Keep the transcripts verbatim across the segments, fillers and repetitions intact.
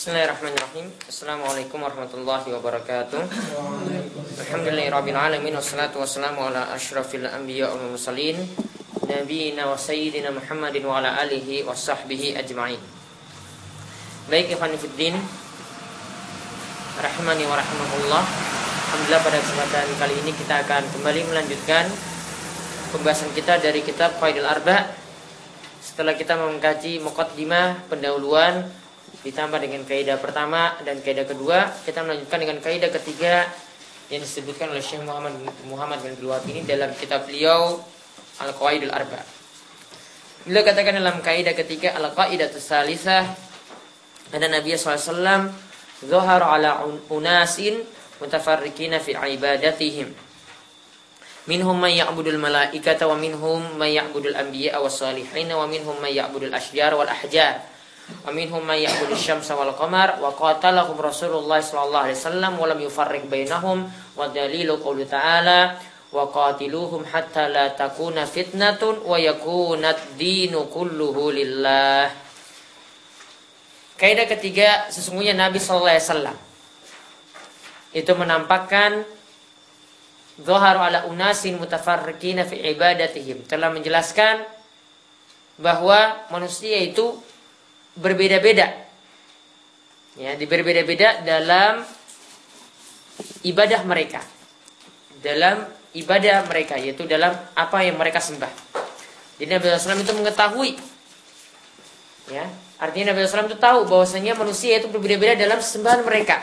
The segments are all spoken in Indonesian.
Bismillahirrahmanirrahim. Assalamualaikum warahmatullahi wabarakatuh. Alhamdulillahirabbil alamin wassalatu wassalamu ala asyrafil anbiya wal mursalin nabiyina wa sayyidina Muhammadin wa ala alihi washabbihi ajmain. Baik ikhwan fillah, rahimani wa rahimakumullah. Alhamdulillah, pada kesempatan kali ini kita akan kembali melanjutkan pembahasan kita dari kitab Qawaidul Arba'. Setelah kita mengkaji muqaddimah, pendahuluan, ditambah dengan kaidah pertama dan kaidah kedua, kita melanjutkan dengan kaidah ketiga yang disebutkan oleh Syekh Muhammad Muhammad bin Abdul Wahab ini dalam kitab beliau Al-Qawaidul Arba'. Beliau katakan dalam kaidah ketiga, Al-Qaidatus Salisah, anna Nabi sallallahu alaihi wasallam zahara ala unasin mutafarriqina fi ibadatihim. Minhum man ya'budul malaikata wa minhum man ya'budul anbiya was salihin wa minhum man ya'budul asyjar wal ahjar. Wa minhum may ya'budu asy-syamsa wal qamar wa qatalahum Rasulullah sallallahu alaihi wasallam wa lam yufarriq bainahum wa dalilu qouli ta'ala wa qatiluhum hatta la takuna fitnatun wa yakunad dinu kulluhu lillah. Kaidah ketiga, sesungguhnya Nabi sallallahu alaihi wasallam itu menampakkan zaharu ala unasin mutafarriqina fi ibadatihim, telah menjelaskan bahwa manusia itu berbeda-beda, ya, berbeda-beda dalam ibadah mereka, dalam ibadah mereka, yaitu dalam apa yang mereka sembah. Jadi Nabi sallallahu alaihi wasallam itu mengetahui, ya, artinya Nabi sallallahu alaihi wasallam itu tahu bahwasanya manusia itu berbeda-beda dalam sembahan mereka.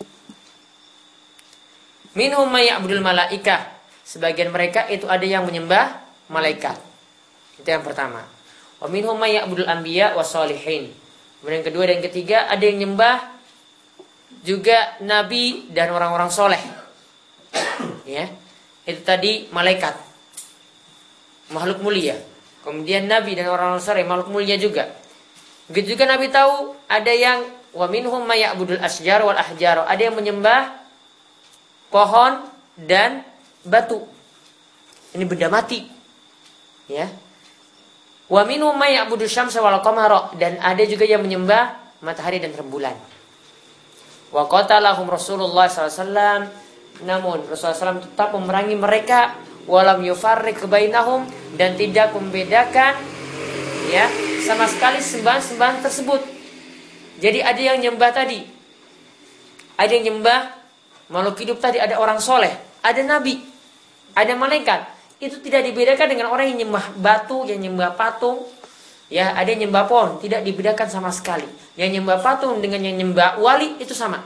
Minhum may ya'budul malaikah, sebagian mereka itu ada yang menyembah malaikat. Itu yang pertama. Wa minhum may ya'budul anbiya was shalihin. Kemudian yang kedua dan ketiga, ada yang nyembah juga nabi dan orang-orang soleh. Ya, itu tadi malaikat, makhluk mulia. Kemudian nabi dan orang-orang soleh, makhluk mulia juga. Begitu juga Nabi tahu ada yang wa minhum may ya'budul asyjar wal ahjar, ada yang menyembah pohon dan batu. Ini benda mati. Ya. Wa minhum may ya'budu asy-syamsa wal qamara, dan ada juga yang menyembah matahari dan rembulan. Wa qatalahum Rasulullah sallallahu alaihi wasallam, namun Rasulullah sallallahu alaihi wasallam tetap memerangi mereka, walam yufarriq bainahum, dan tidak membedakan, ya, sama sekali sembahan-sembahan tersebut. Jadi ada yang nyembah tadi, ada yang nyembah makhluk hidup tadi, ada orang soleh, ada nabi, ada malaikat. Itu tidak dibedakan dengan orang yang nyembah batu, yang nyembah patung, ya, ada yang nyembah pohon, tidak dibedakan sama sekali. Yang nyembah patung dengan yang nyembah wali itu sama,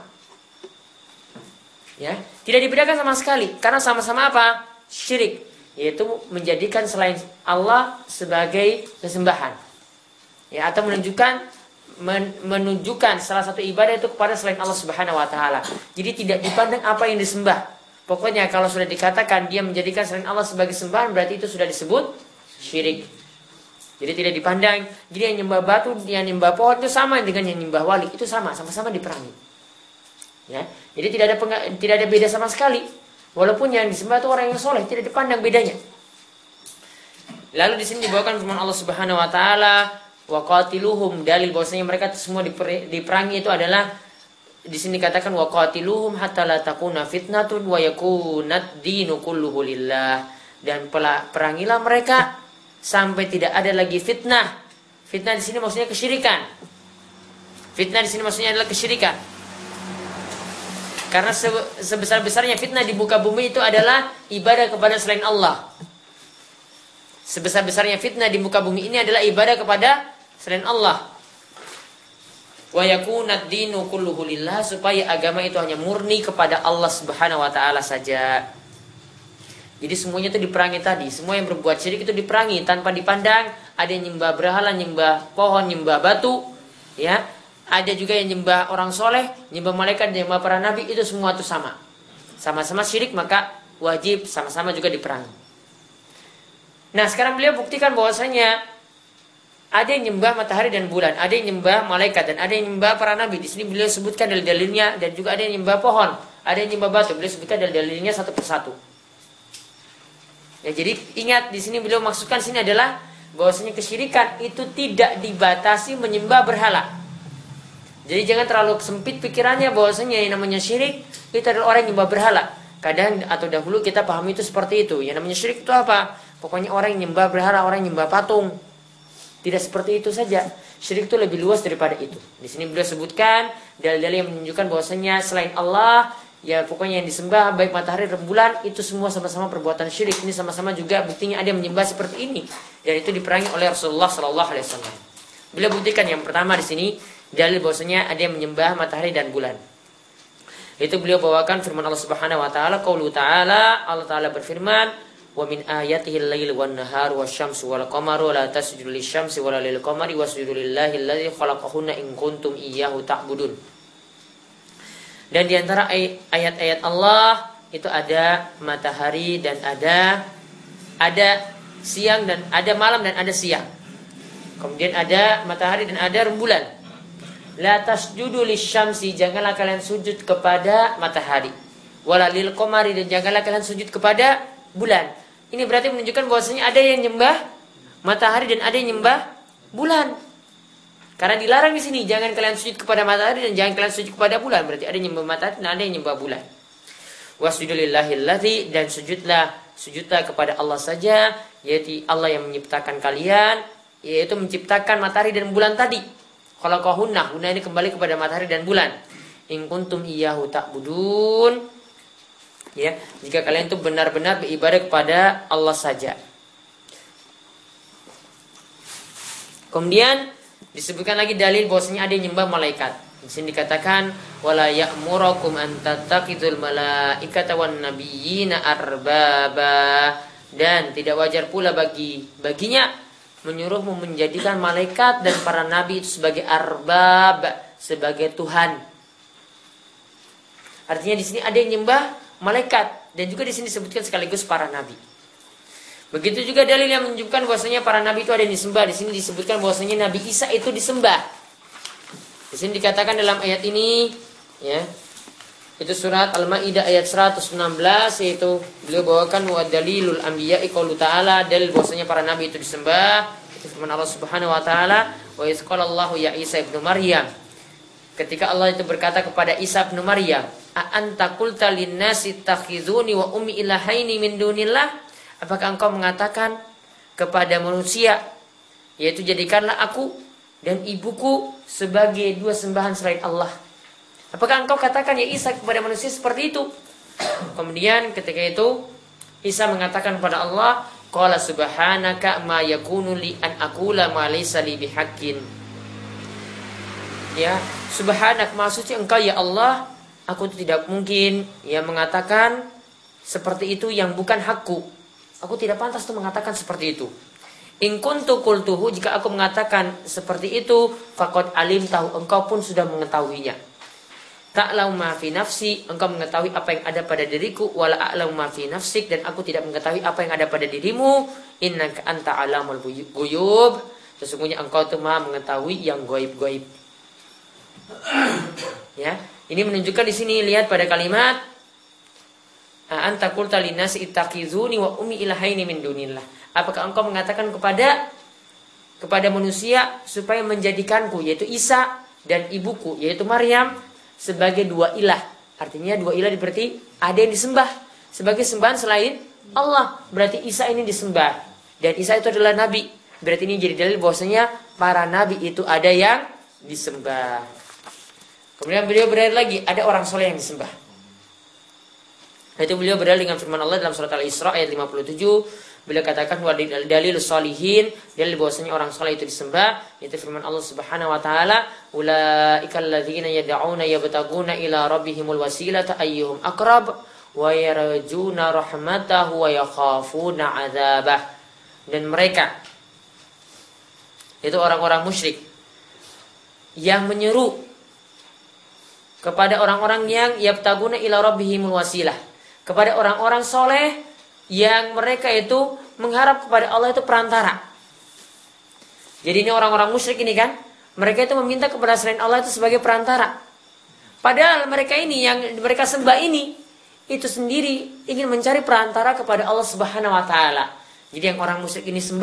ya, tidak dibedakan sama sekali, karena sama-sama apa? Syirik, yaitu menjadikan selain Allah sebagai sesembahan, ya, atau menunjukkan men, menunjukkan salah satu ibadah itu kepada selain Allah Subhanahu Wa Taala. Jadi tidak dipandang apa yang disembah. Pokoknya kalau sudah dikatakan dia menjadikan selain Allah sebagai sembahan, berarti itu sudah disebut syirik. Jadi tidak dipandang. Jadi yang nyembah batu, yang nyembah pohon itu sama dengan yang nyembah wali, itu sama, sama-sama diperangi. Ya, jadi tidak ada peng- tidak ada beda sama sekali. Walaupun yang disembah itu orang yang soleh, tidak dipandang bedanya. Lalu di sini dibawakan firman Allah Subhanahu Wa Taala, wa qatiluhum, dalil bahwasanya mereka semua diper- diperangi itu adalah, di sini katakan wa qatiluhum hatta la takuna fitnatun wa yakunad dinu kulluhu lillah, dan perangilah mereka sampai tidak ada lagi fitnah. Fitnah di sini maksudnya kesyirikan. Fitnah di sini maksudnya adalah kesyirikan. Karena sebesar-besarnya fitnah di muka bumi itu adalah ibadah kepada selain Allah. Sebesar-besarnya fitnah di muka bumi ini adalah ibadah kepada selain Allah. Wa yakunad dinu kulluhu lillah, supaya agama itu hanya murni kepada Allah Subhanahu wa taala saja. Jadi semuanya itu diperangi tadi. Semua yang berbuat syirik itu diperangi tanpa dipandang ada yang nyembah berhala, nyembah pohon, nyembah batu, ya. Ada juga yang nyembah orang soleh, nyembah malaikat, nyembah para nabi, itu semua itu sama. Sama-sama syirik, maka wajib sama-sama juga diperangi. Nah, sekarang beliau buktikan bahwasanya ada yang nyembah matahari dan bulan, ada yang nyembah malaikat, dan ada yang nyembah para nabi. Di sini beliau sebutkan dalil-dalilnya, dan juga ada yang nyembah pohon, ada yang nyembah batu. Beliau sebutkan dalil-dalilnya satu persatu. Ya, jadi ingat di sini beliau maksudkan sini adalah bahwasanya kesyirikan itu tidak dibatasi menyembah berhala. Jadi jangan terlalu sempit pikirannya bahwasanya yang namanya syirik itu adalah orang yang nyembah berhala. Kadang atau dahulu kita pahami itu seperti itu. Yang namanya syirik itu apa? Pokoknya orang yang nyembah berhala, orang yang nyembah patung. Tidak seperti itu saja. Syirik itu lebih luas daripada itu. Di sini beliau sebutkan dalil-dalil yang menunjukkan bahwasanya selain Allah, ya pokoknya yang disembah baik matahari dan bulan itu semua sama-sama perbuatan syirik. Ini sama-sama juga buktinya ada yang menyembah seperti ini. Dan itu diperangi oleh Rasulullah Sallallahu Alaihi Wasallam. Beliau buktikan yang pertama di sini dalil bahwasanya ada yang menyembah matahari dan bulan. Itu beliau bawakan firman Allah Subhanahu wa taala, qaulu ta'ala, Allah taala berfirman, wa min ayatihi al-lail wan nahar wasyamsu wal qamaru la tasjudu lisyamsi wala lil qamari wasjudu lillahi alladzi khalaqahunna in kuntum iyyahu ta'budun. Dan di antara ayat-ayat Allah itu ada matahari dan ada ada siang dan ada malam dan ada siang. Kemudian ada matahari dan ada rembulan. La tasjudu lisyamsi, janganlah kalian sujud kepada matahari. Wala lil qamari, dan janganlah kalian sujud kepada bulan. Ini berarti menunjukkan bahwasanya ada yang nyembah matahari dan ada yang nyembah bulan. Karena dilarang di sini, jangan kalian sujud kepada matahari dan jangan kalian sujud kepada bulan. Berarti ada yang nyembah matahari dan ada yang nyembah bulan. Wasjudu lillahilladzi, dan sujudlah sujudlah kepada Allah saja, yaitu Allah yang menciptakan kalian, yaitu menciptakan matahari dan bulan tadi. Khalaqahunna, guna ini kembali kepada matahari dan bulan. In kuntum iyyahu ta'budun. Ya, jika kalian itu benar-benar beribadah kepada Allah saja. Kemudian disebutkan lagi dalil bahwasanya ada yang nyembah malaikat. Di sini dikatakan wala ya'murukum an tattaqidul malaikata wan nabiyyina arbaba, dan tidak wajar pula bagi baginya menyuruhmu menjadikan malaikat dan para nabi itu sebagai arbab, sebagai Tuhan. Artinya di sini ada yang nyembah malaikat, dan juga di sini disebutkan sekaligus para nabi. Begitu juga dalil yang menunjukkan bahwasanya para nabi itu ada yang disembah. Di sini disebutkan bahwasanya Nabi Isa itu disembah. Di sini dikatakan dalam ayat ini, ya, itu surat Al-Maidah ayat seratus enam belas, yaitu beliau bawakan wa dalilul anbiya'i qaulu ta'ala, dalil bahwasanya para nabi itu disembah. Itu firman Allah Subhanahu wa taala, wa iz qala Allahu ya Isa ibnu Maryam. Ketika Allah itu berkata kepada Isa bin Maryam, a anta qulta lin-nasi takhizuni wa ummi ilahaini min dunillah? Apakah engkau mengatakan kepada manusia, yaitu jadikanlah aku dan ibuku sebagai dua sembahan selain Allah? Apakah engkau katakan ya Isa kepada manusia seperti itu? Kemudian ketika itu Isa mengatakan kepada Allah, qala subhanaka ma yakunu li an aqula ma laysa li bihaqqin. Ya, subhanak, maha suci engkau ya Allah, aku tidak mungkin ya mengatakan seperti itu yang bukan hakku. Aku tidak pantas tuh mengatakan seperti itu. In kuntu qultuhu, jika aku mengatakan seperti itu, faqad alim tahu, engkau pun sudah mengetahuinya. Ta'lamu ma fi nafsi, engkau mengetahui apa yang ada pada diriku, wala a'lamu ma fi nafsik, dan aku tidak mengetahui apa yang ada pada dirimu. Innaka anta alamul ghuyub, sesungguhnya engkau tuh maha mengetahui yang gaib-gaib. Ya, ini menunjukkan di sini, lihat pada kalimat anta qulta linnasi ittaqizuni wa ummi ilahaini min dunillah. Apakah engkau mengatakan kepada kepada manusia supaya menjadikanku, yaitu Isa, dan ibuku yaitu Maryam sebagai dua ilah? Artinya dua ilah berarti ada yang disembah sebagai sembahan selain Allah. Berarti Isa ini disembah dan Isa itu adalah nabi. Berarti ini jadi dalil bahwasanya para nabi itu ada yang disembah. Kemudian beliau berdalil lagi, ada orang soleh yang disembah. Itu beliau berdalil dengan firman Allah dalam surat Al-Isra ayat lima puluh tujuh. Beliau katakan wa dalil sholihin, dalil bahwasanya orang soleh itu disembah. Itu firman Allah Subhanahu wa taala, ulaikal ladzina yad'una yabtaguna ila rabbihimul wasilata ayyuhum aqrab wa yarjuna rahmatahu wa yakhafuna 'adzabah. Dan mereka itu orang-orang musyrik yang menyeru kepada orang-orang yang yabtaguna ila rabbihimul wasilah, kepada orang-orang soleh yang mereka itu mengharap kepada Allah itu perantara. Jadi ini orang-orang musyrik ini kan, mereka itu meminta kepada selain Allah itu sebagai perantara. Padahal mereka ini yang mereka sembah ini itu sendiri ingin mencari perantara kepada Allah Subhanahu wa taala. Jadi yang orang musyrik ini sembah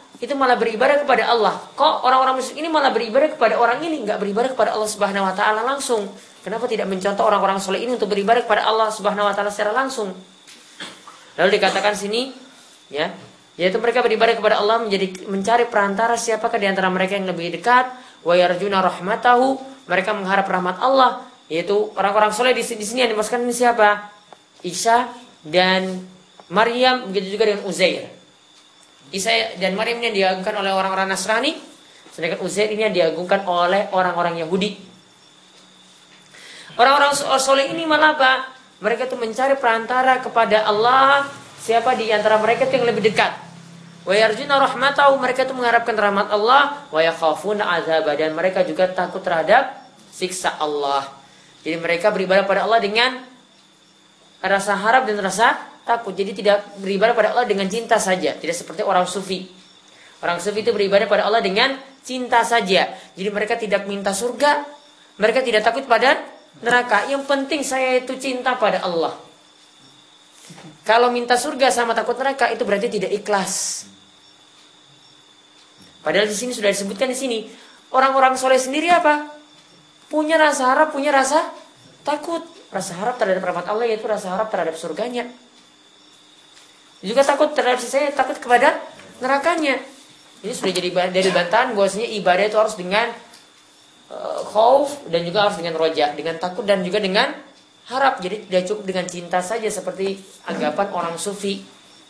itu malah beribadah kepada Allah. Kok orang-orang musyrik ini malah beribadah kepada orang ini, nggak beribadah kepada Allah Subhanahu wa taala langsung? Kenapa tidak mencontoh orang-orang soleh ini untuk beribadah kepada Allah Subhanahu wa taala secara langsung? Lalu dikatakan sini, ya, yaitu mereka beribadah kepada Allah menjadi mencari perantara siapakah di antara mereka yang lebih dekat, wa yarjuna rahmatahu, mereka mengharap rahmat Allah, yaitu orang-orang soleh di sini yang dimaksudkan ini siapa? Isa dan Maryam, begitu juga dengan Uzair. Isa dan Maryam ini yang diagungkan oleh orang-orang Nasrani, sedangkan Uzair ini yang diagungkan oleh orang-orang Yahudi. Orang-orang soleh ini malah apa? Mereka itu mencari perantara kepada Allah, siapa di antara mereka itu yang lebih dekat. Wa yarjuna rahmatahu, mereka itu mengharapkan rahmat Allah, wa yakhafuna azab, dan mereka juga takut terhadap siksa Allah. Jadi mereka beribadah pada Allah dengan rasa harap dan rasa takut. Jadi tidak beribadah pada Allah dengan cinta saja, tidak seperti orang sufi. Orang sufi itu beribadah pada Allah dengan cinta saja. Jadi mereka tidak minta surga, mereka tidak takut pada neraka. Yang penting saya itu cinta pada Allah. Kalau minta surga sama takut neraka itu berarti tidak ikhlas. Padahal di sini sudah disebutkan di sini orang-orang soleh sendiri apa? Punya rasa harap, punya rasa takut. Rasa harap terhadap rahmat Allah, yaitu rasa harap terhadap surganya. Juga takut terhadap sisanya, takut kepada nerakanya. Ini sudah jadi dari bantahan bahwasanya ibadah itu harus dengan uh, khauf dan juga harus dengan roja, dengan takut dan juga dengan harap. Jadi tidak cukup dengan cinta saja seperti anggapan orang sufi.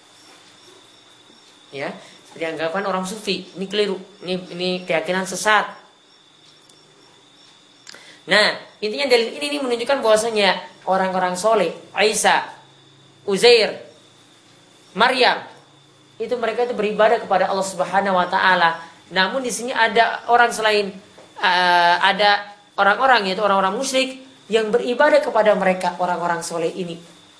Ya, seperti anggapan orang sufi. Ini keliru. Ini ini keyakinan sesat. Nah, intinya dalil ini, ini menunjukkan bahwasanya orang-orang soleh, Isa, Uzair, Maryam, itu mereka itu beribadah kepada Allah Subhanahu wa taala. Namun di sini ada orang selain uh, ada orang-orang, yaitu orang-orang musyrik yang beribadah kepada mereka, orang-orang soleh ini.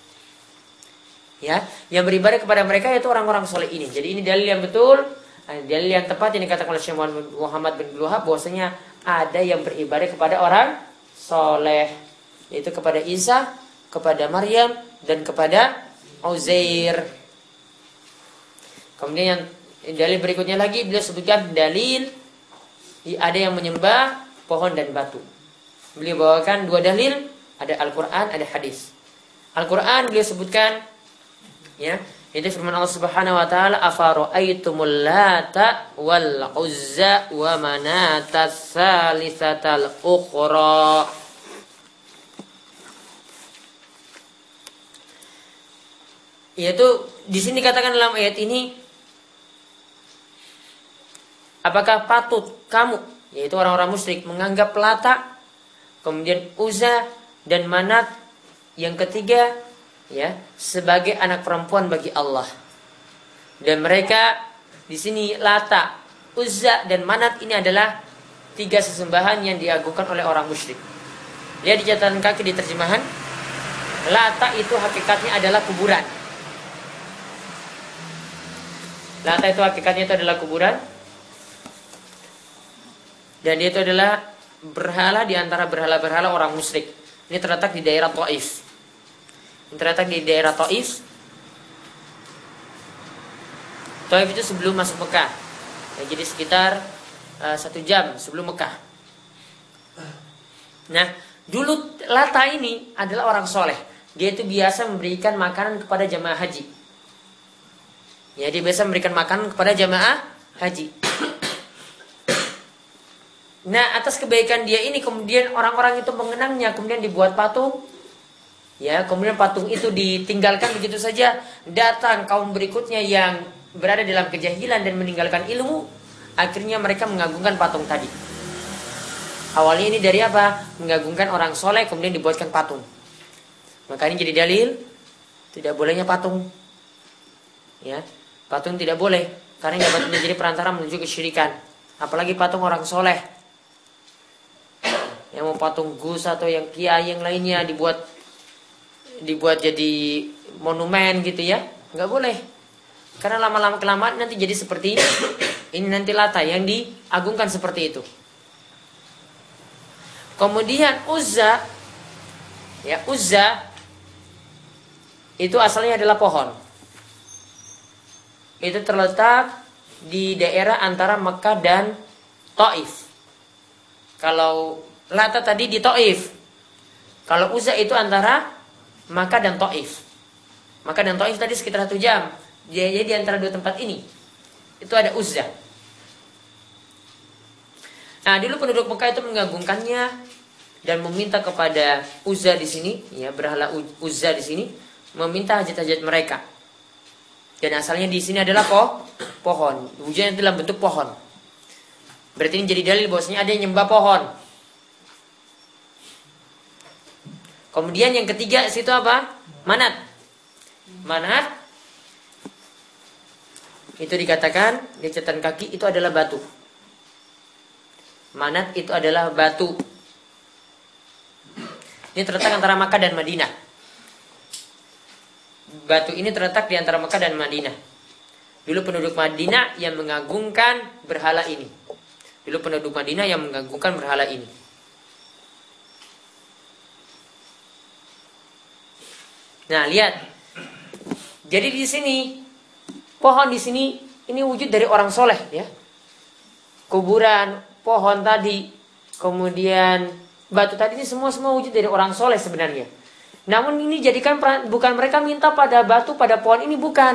Ya, yang beribadah kepada mereka yaitu orang-orang soleh ini. Jadi ini dalil yang betul, dalil yang tepat yang dikatakan oleh Syekh Muhammad bin Abdul Wahhab bahwasanya ada yang beribadah kepada orang soleh, yaitu kepada Isa, kepada Maryam, dan kepada Uzair. Kemudian yang dalil berikutnya lagi beliau sebutkan dalil ada yang menyembah pohon dan batu. Beliau bawakan dua dalil, ada Al-Quran, ada hadis. Al-Quran beliau sebutkan, ya, itu firman Allah Subhanahu wa taala, afara'aitumul lata wal uzza wa manata tsalitsatal ukhra. Yaitu di sini katakan dalam ayat ini, apakah patut kamu, yaitu orang-orang musyrik, menganggap Lata, kemudian Uzza dan Manat yang ketiga, ya, sebagai anak perempuan bagi Allah? Dan mereka di sini Lata, Uzza dan Manat ini adalah tiga sesembahan yang diagungkan oleh orang musyrik. Lihat di catatan kaki di terjemahan, Lata itu hakikatnya adalah kuburan. Lata itu hakikatnya itu adalah kuburan. Dan dia itu adalah berhala di antara berhala-berhala orang musyrik. Ini terletak di daerah Taif. Ini terletak di daerah Taif. Taif itu sebelum masuk Mekah. Ya, jadi sekitar uh, satu jam sebelum Mekah. Nah, dulu Lata ini adalah orang soleh. Dia itu biasa memberikan makanan kepada jamaah haji. Ya, dia biasa memberikan makanan kepada jamaah haji. Nah, atas kebaikan dia ini kemudian orang-orang itu mengenangnya, kemudian dibuat patung. Ya, kemudian patung itu ditinggalkan begitu saja. Datang kaum berikutnya yang berada dalam kejahilan dan meninggalkan ilmu, akhirnya mereka mengagungkan patung tadi. Awalnya ini dari apa? Mengagungkan orang soleh, kemudian dibuatkan patung. Maka ini jadi dalil tidak bolehnya patung. Ya, patung tidak boleh karena dapat menjadi perantara menuju kesyirikan. Apalagi patung orang soleh. Yang mau patung Gus atau yang kiai yang lainnya dibuat dibuat jadi monumen gitu ya, nggak boleh. Karena lama-lama kelamaan nanti jadi seperti ini, nanti Lata yang diagungkan seperti itu. Kemudian Uzza, ya, Uzza itu asalnya adalah pohon. Itu terletak di daerah antara Mekah dan Taif. Kalau Lata tadi di Taif. Kalau Uzza itu antara Makkah dan Taif. Makkah dan Taif tadi sekitar satu jam. Jadi di antara dua tempat ini itu ada Uzza. Nah, dulu penduduk Mekah itu mengagungkannya dan meminta kepada Uzza di sini, ya, berhala Uzza di sini, meminta hajat-hajat mereka. Dan asalnya di sini adalah poh, pohon. Wujudnya dalam bentuk pohon. Berarti ini jadi dalil bahwasanya ada yang nyembah pohon. Kemudian yang ketiga situ apa? Manat. Manat itu dikatakan di catatan kaki itu adalah batu. Manat itu adalah batu. Ini terletak antara Makkah dan Madinah. Batu ini terletak di antara Makkah dan Madinah. Dulu penduduk Madinah yang mengagungkan berhala ini. Dulu penduduk Madinah yang mengagungkan berhala ini. Nah, lihat. Jadi di sini pohon di sini ini wujud dari orang soleh, ya. Kuburan, pohon tadi, kemudian batu tadi ini semua semua wujud dari orang soleh sebenarnya. Namun ini jadikan bukan mereka minta pada batu, pada pohon ini, bukan.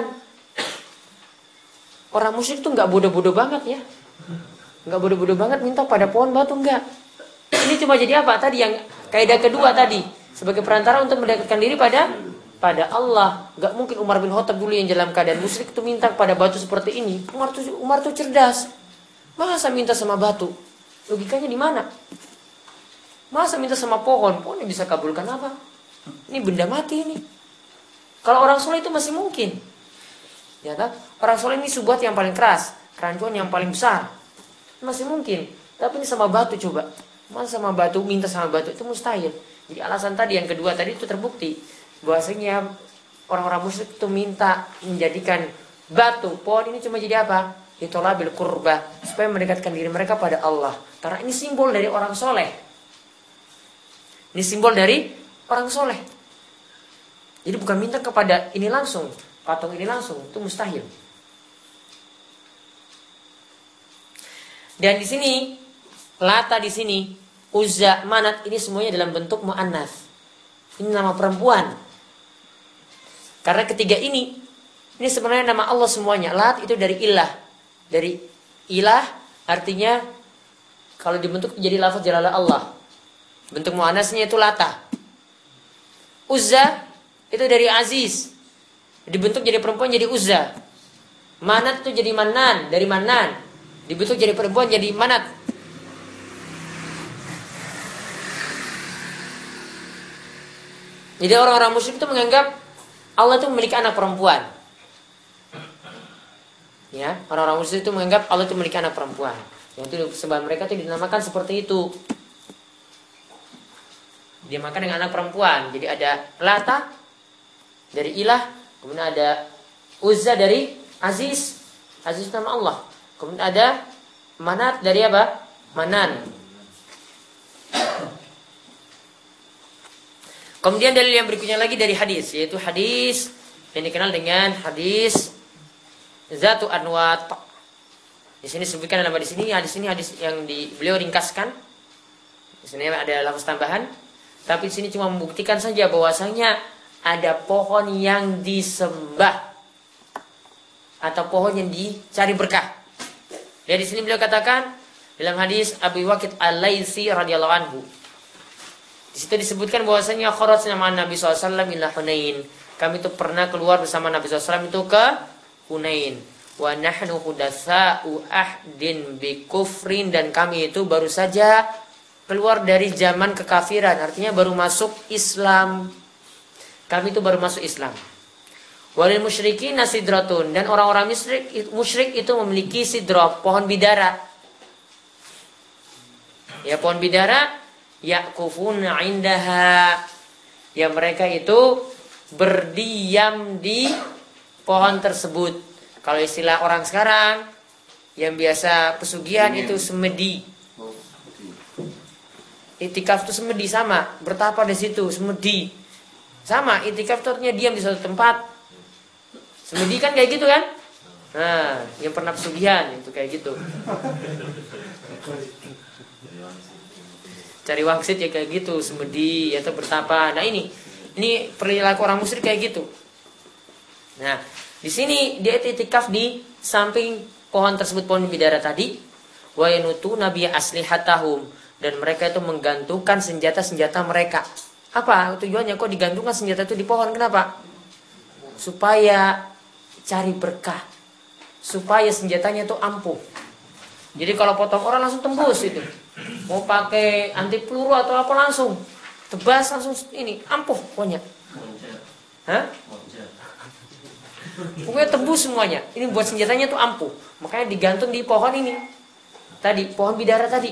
Orang musyrik itu nggak bodoh-bodoh banget, ya. Nggak bodoh-bodoh banget minta pada pohon, batu, enggak. Ini cuma jadi apa? Tadi yang kaidah kedua tadi, sebagai perantara untuk mendekatkan diri pada pada Allah. Gak mungkin Umar bin Khattab dulu yang dalam keadaan musyrik itu minta pada batu seperti ini. Umar tuh Umar tuh cerdas. Masa minta sama batu? Logikanya di mana? Masa minta sama pohon? Pohon bisa kabulkan apa? Ini benda mati ini. Kalau orang soleh itu masih mungkin. Ya kan? Orang soleh ini subuhat yang paling keras, kerancuan yang paling besar. Masih mungkin. Tapi ini sama batu coba. Masa sama batu, minta sama batu, itu mustahil. Jadi alasan tadi yang kedua tadi itu terbukti. Bahwasanya orang-orang musyrik itu minta menjadikan batu, pohon ini cuma jadi apa? Itolabil kurba, supaya mendekatkan diri mereka pada Allah. Karena ini simbol dari orang soleh. Ini simbol dari orang soleh. Jadi bukan minta kepada ini langsung, patung ini langsung, itu mustahil. Dan di sini Lata di sini, Uzza, Manat ini semuanya dalam bentuk mu'annas. Ini nama perempuan. Karena ketiga ini, ini sebenarnya nama Allah semuanya. Lat itu dari ilah. Dari ilah artinya kalau dibentuk jadi lafaz jalalah Allah. Bentuk muannasnya itu Lata. Uzza itu dari Aziz. Dibentuk jadi perempuan jadi Uzza. Manat itu jadi Manan, dari Manan. Dibentuk jadi perempuan jadi Manat. Jadi orang-orang musyrik itu menganggap Allah itu memiliki anak perempuan. Ya, orang-orang musyrik itu menganggap Allah itu memiliki anak perempuan. Yang itu sebab mereka itu dinamakan seperti itu. Dinamakan dengan anak perempuan. Jadi ada Lata dari ilah, kemudian ada Uzza dari Aziz. Aziz itu nama Allah. Kemudian ada Manat dari apa? Manan. Kemudian dalil yang berikutnya lagi dari hadis, yaitu hadis yang dikenal dengan hadis Zatu Anwat. Di sini sebutkan dalam hadis ini, hadis ini hadis yang di, beliau ringkaskan. Di sini ada lafaz tambahan, tapi di sini cuma membuktikan saja bahwasanya ada pohon yang disembah atau pohon yang dicari berkah. Dan di sini beliau katakan dalam hadis Abu Waqid Al-Laitsi radhiyallahu anhu. Di situ disebutkan bahwasanya kharajna ma'an Nabi sallallahu alaihi wasallam ila Hunain. Kami itu pernah keluar bersama Nabi sallallahu alaihi wasallam itu ke Hunain. Wa nahnu hudatsa'u ahdin bi kufrin, dan kami itu baru saja keluar dari zaman kekafiran, artinya baru masuk Islam. Kami itu baru masuk Islam. Walil musyrikin sidratun, dan orang-orang musyrik musyrik itu memiliki sidrah, pohon bidara. Ya, pohon bidara yakufuna indaha, ya mereka itu berdiam di pohon tersebut. Kalau istilah orang sekarang yang biasa pesugihan itu semedi. Itikaf itu semedi, sama, bertapa di situ, semedi. Sama, itikaf itu artinya diam di suatu tempat. Semedi kan kayak gitu kan? Nah, yang pernah pesugihan itu kayak gitu. Cari wangsit ya kayak gitu, semedi atau bertapa. Nah ini, ini perilaku orang musyrik kayak gitu. Nah, di sini dia itikaf di samping pohon tersebut, pohon bidara tadi. Wa yanutu nabiyya aslihatahum, dan mereka itu menggantungkan senjata-senjata mereka. Apa tujuannya kok digantungkan senjata itu di pohon? Kenapa? Supaya cari berkah. Supaya senjatanya itu ampuh. Jadi kalau potong orang langsung tembus itu. Mau pakai anti peluru atau apa langsung tebas, langsung ini ampuh pokoknya. Hah? Pokoknya tembus semuanya. Ini buat senjatanya itu ampuh. Makanya digantung di pohon ini. Tadi, pohon bidara tadi.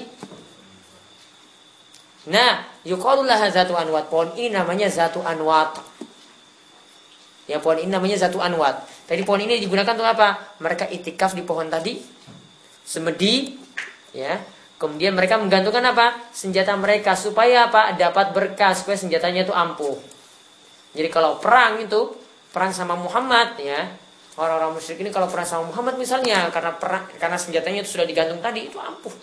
Nah, yuqalu laha zatu anwat. Pohon ini namanya zatu anwat. Ya, pohon ini namanya zatu anwat. Tadi pohon ini digunakan untuk apa? Mereka itikaf di pohon tadi, semedi, ya. Kemudian mereka menggantungkan apa? Senjata mereka supaya apa? Dapat berkah, supaya senjatanya itu ampuh. Jadi kalau perang itu, perang sama Muhammad, ya, orang-orang musyrik ini kalau perang sama Muhammad misalnya, karena perang, karena senjatanya itu sudah digantung tadi, itu ampuh.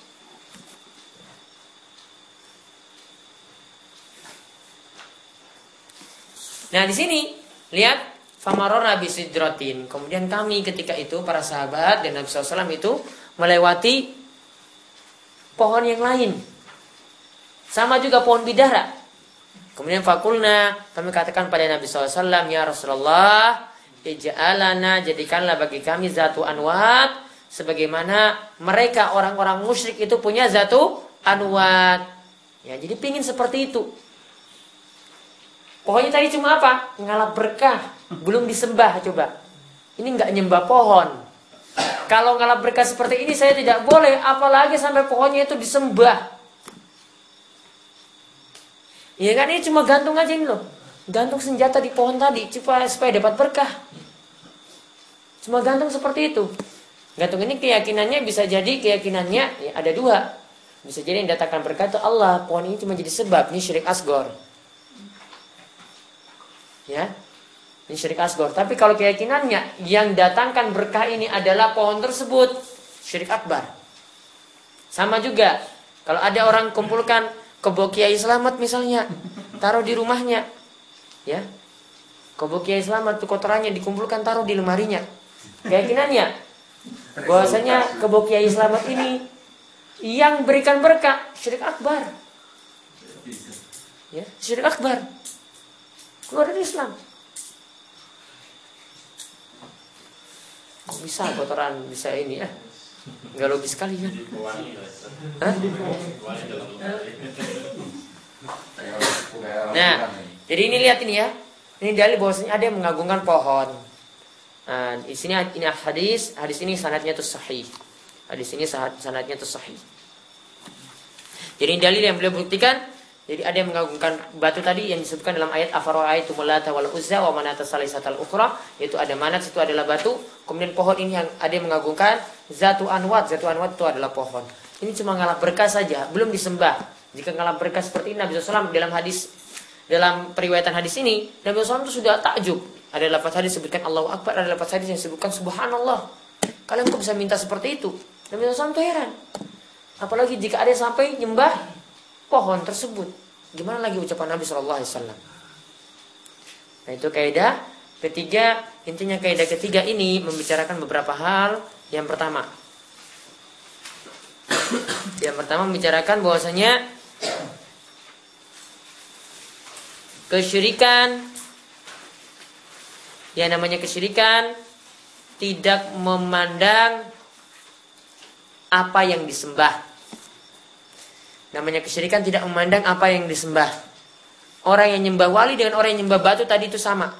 Nah di sini lihat. Famarona bisidratin. Kemudian kami ketika itu para sahabat dan Nabi shallallahu alaihi wasallam itu melewati pohon yang lain. Sama juga pohon bidara. Kemudian fakulna, kami katakan pada Nabi shallallahu alaihi wasallam, ya Rasulullah, ij'alana, jadikanlah bagi kami zatu anwat, sebagaimana mereka orang-orang musyrik itu punya zatu anwat. Ya, jadi pingin seperti itu. Pohonnya tadi cuma apa? Ngalap berkah. Belum disembah coba. Ini nggak nyembah pohon. Kalau ngalap berkah seperti ini saya tidak boleh, apalagi sampai pohonnya itu disembah. Iya kan, ini cuma gantung aja ini loh. Gantung senjata di pohon tadi supaya supaya dapat berkah. Cuma gantung seperti itu. Gantung ini keyakinannya bisa jadi keyakinannya ya, ada dua. Bisa jadi yang datangkan berkah itu Allah. Pohon ini cuma jadi sebab. Ini syirik asgor. Ya. Ini syirik asgor. Tapi kalau keyakinannya yang datangkan berkah ini adalah pohon tersebut, syirik akbar. Sama juga kalau ada orang kumpulkan kebo Kiai Slamet misalnya, taruh di rumahnya, ya, kebo Kiai Slamet itu kotorannya dikumpulkan taruh di lemarinya. Keyakinannya bahwasanya kebo Kiai Slamet ini yang berikan berkah, syirik akbar. Ya, syirik akbar. Keluar dari Islam. Kok bisa kotoran bisa ini ya? Nggak logis sekali kan? Hah? Nah, jadi ini lihat ini ya. Ini dalil bahwasanya ada yang mengagungkan pohon. Nah, di sini ini hadis, hadis ini sanadnya itu sahih. Hadis ini sanadnya itu sahih. Jadi ini dalil yang beliau buktikan. Jadi ada yang mengagungkan batu tadi yang disebutkan dalam ayat afara'aitumul lata wal uzza wa manata salisatal ukhra, yaitu ada manat itu adalah batu, kemudian pohon ini yang ada yang mengagungkan zatu anwat, zatu anwat itu adalah pohon. Ini cuma ngalap berkah saja, belum disembah. Jika ngalap berkah seperti ini Nabi shallallahu alaihi wasallam dalam hadis, dalam periwayatan hadis ini Nabi shallallahu alaihi wasallam itu sudah takjub. Ada lafaz hadis disebutkan Allahu Akbar, ada lafaz hadis yang disebutkan Subhanallah. Kalian kok bisa minta seperti itu? Nabi shallallahu alaihi wasallam itu heran. Apalagi jika ada yang sampai nyembah pohon tersebut, gimana lagi ucapan Nabi shallallahu alaihi wasallam? Nah itu kaidah ketiga. Intinya kaidah ketiga ini membicarakan beberapa hal. Yang pertama, yang pertama membicarakan bahwasanya kesyirikan, yang namanya kesyirikan tidak memandang apa yang disembah. Namanya kesyirikan tidak memandang apa yang disembah. Orang yang nyembah wali dengan orang yang nyembah batu tadi itu sama.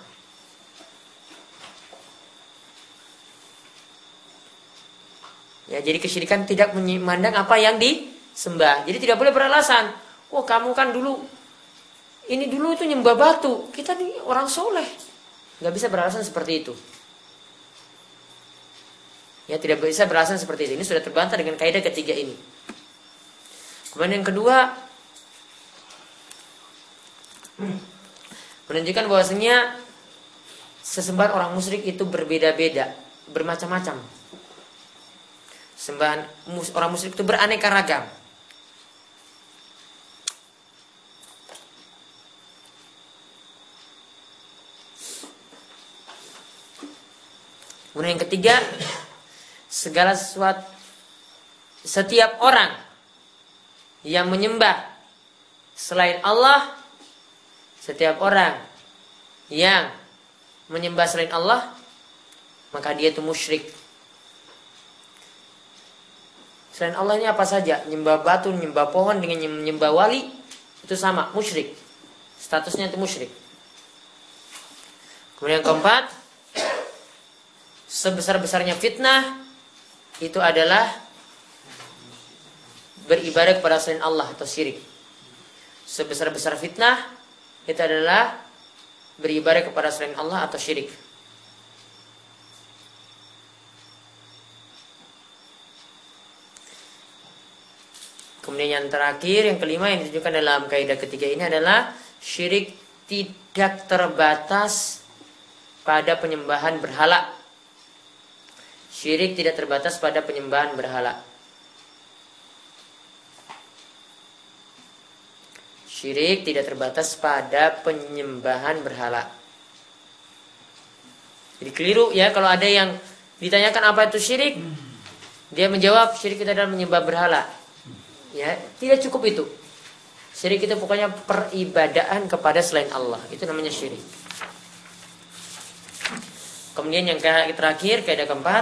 Ya, jadi kesyirikan tidak memandang apa yang disembah. Jadi tidak boleh beralasan, "Oh, kamu kan dulu ini dulu itu nyembah batu. Kita nih orang soleh." Gak bisa beralasan seperti itu. Ya, tidak bisa beralasan seperti itu. Ini sudah terbantah dengan kaidah ketiga ini. Kemudian yang kedua, menunjukkan bahwasanya sesembahan orang musyrik itu berbeda-beda. bermacam-macam. Sembahan orang musyrik itu beraneka ragam. Kemudian yang ketiga, segala sesuatu, setiap orang yang menyembah selain Allah, setiap orang yang menyembah selain Allah, maka dia itu musyrik. Selain Allah ini apa saja, menyembah batu, menyembah pohon dengan menyembah wali, itu sama, musyrik. Statusnya itu musyrik. Kemudian yang keempat, sebesar-besarnya fitnah itu adalah beribadah kepada selain Allah atau syirik. Sebesar-besar fitnah itu adalah beribadah kepada selain Allah atau syirik. Kemudian yang terakhir, yang kelima yang ditunjukkan dalam kaidah ketiga ini adalah syirik tidak terbatas pada penyembahan berhala. Syirik tidak terbatas pada penyembahan berhala. Syirik tidak terbatas pada penyembahan berhala. Jadi keliru ya kalau ada yang ditanyakan apa itu syirik, dia menjawab syirik itu adalah menyembah berhala. Ya, tidak cukup itu. Syirik itu pokoknya peribadahan kepada selain Allah. Itu namanya syirik. Kemudian yang terakhir, kaidah keempat,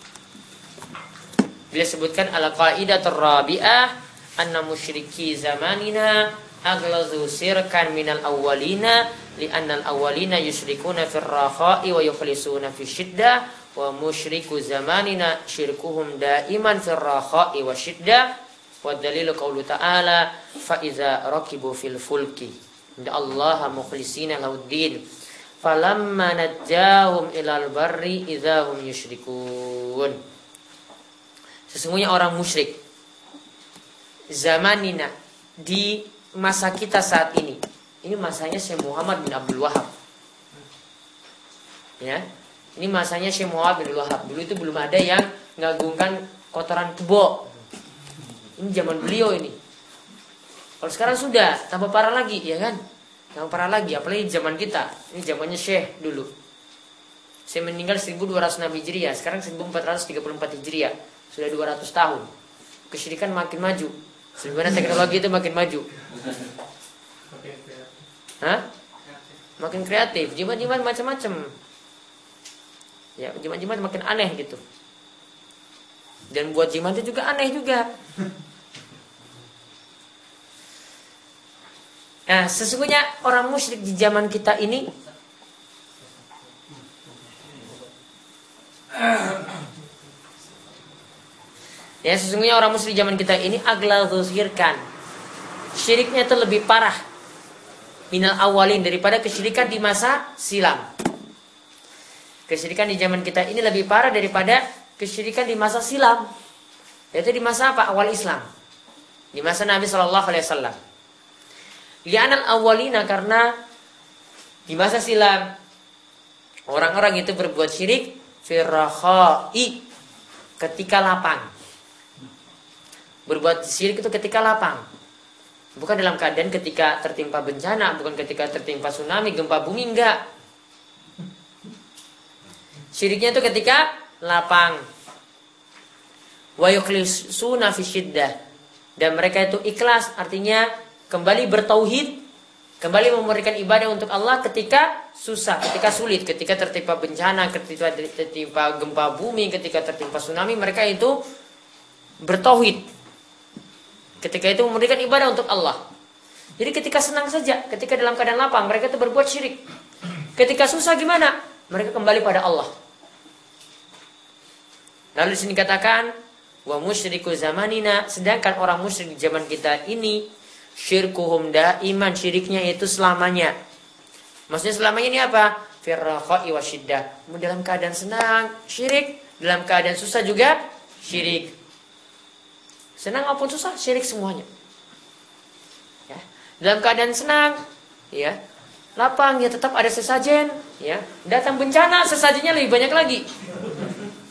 bila sebutkan al-qaidatur rabi'ah anna musyriki zamanina aghlazu sirkan minal awwalina li'anna al-awwalina yusyrikuna fir rakha'i wa yukhlisuna fi syiddah wa musyriku zamanina syirkuhum daiman fir rakha'i wa syiddah wa dalilu qaulu ta'ala fa iza rakibu fil fulki inda Allah mukhlisina lahuddin falamma najjahum ilal barri idza hum yusyrikun. Sesungguhnya orang musyrik zamanina, di masa kita saat ini. Ini masanya Syekh Muhammad bin Abdul Wahab. Ya. Ini masanya Syekh Muhammad bin Abdul Wahab. Dulu itu belum ada yang ngagungkan kotoran kebo. Ini zaman beliau ini. Kalau sekarang sudah tambah parah lagi, ya kan? Tambah parah lagi, apalagi zaman kita. Ini zamannya Syekh dulu. Saya meninggal seribu dua ratus enam Hijriah, sekarang seribu empat ratus tiga puluh empat Hijriah. Sudah dua ratus tahun. Kesyirikan makin maju. Sebenarnya teknologi itu makin maju. Hah? Makin kreatif. Jimat-jimat macam-macam. Ya, jimat-jimat makin aneh gitu. Dan buat jimat itu juga aneh juga. Nah, sesungguhnya orang musyrik di zaman kita ini ya, sesungguhnya orang musyrik zaman kita ini aghlazu syirkan. Syiriknya itu lebih parah minal awalin daripada kesyirikan di masa silam. Kesyirikan di zaman kita ini lebih parah daripada kesyirikan di masa silam. Yaitu di masa apa? Awal Islam. Di masa Nabi shallallahu alaihi wasallam. Li'anal awalina, karena di masa silam orang-orang itu berbuat syirik firrakhai, ketika lapang. Berbuat syirik itu ketika lapang. Bukan dalam keadaan ketika tertimpa bencana, bukan ketika tertimpa tsunami, gempa bumi, enggak. Syiriknya itu ketika lapang. Wa yukhlisuna fi syiddah. Dan mereka itu ikhlas, artinya kembali bertauhid, kembali memberikan ibadah untuk Allah ketika susah, ketika sulit, ketika tertimpa bencana, ketika tertimpa gempa bumi, ketika tertimpa tsunami, mereka itu bertauhid. Ketika itu memberikan ibadah untuk Allah. Jadi ketika senang saja, ketika dalam keadaan lapang, mereka itu berbuat syirik. Ketika susah gimana? Mereka kembali pada Allah. Lalu di sini katakan, wa musyriku zamanina, sedangkan orang musyrik di zaman kita ini, syirkuhum daiman, syiriknya itu selamanya. Maksudnya selamanya ini apa? Firrakhai wa syiddah. Dalam keadaan senang, syirik. Dalam keadaan susah juga, syirik. Senang maupun susah, syirik semuanya. Ya. Dalam keadaan senang, ya, lapang, ya tetap ada sesajen. Ya. Datang bencana, sesajennya lebih banyak lagi.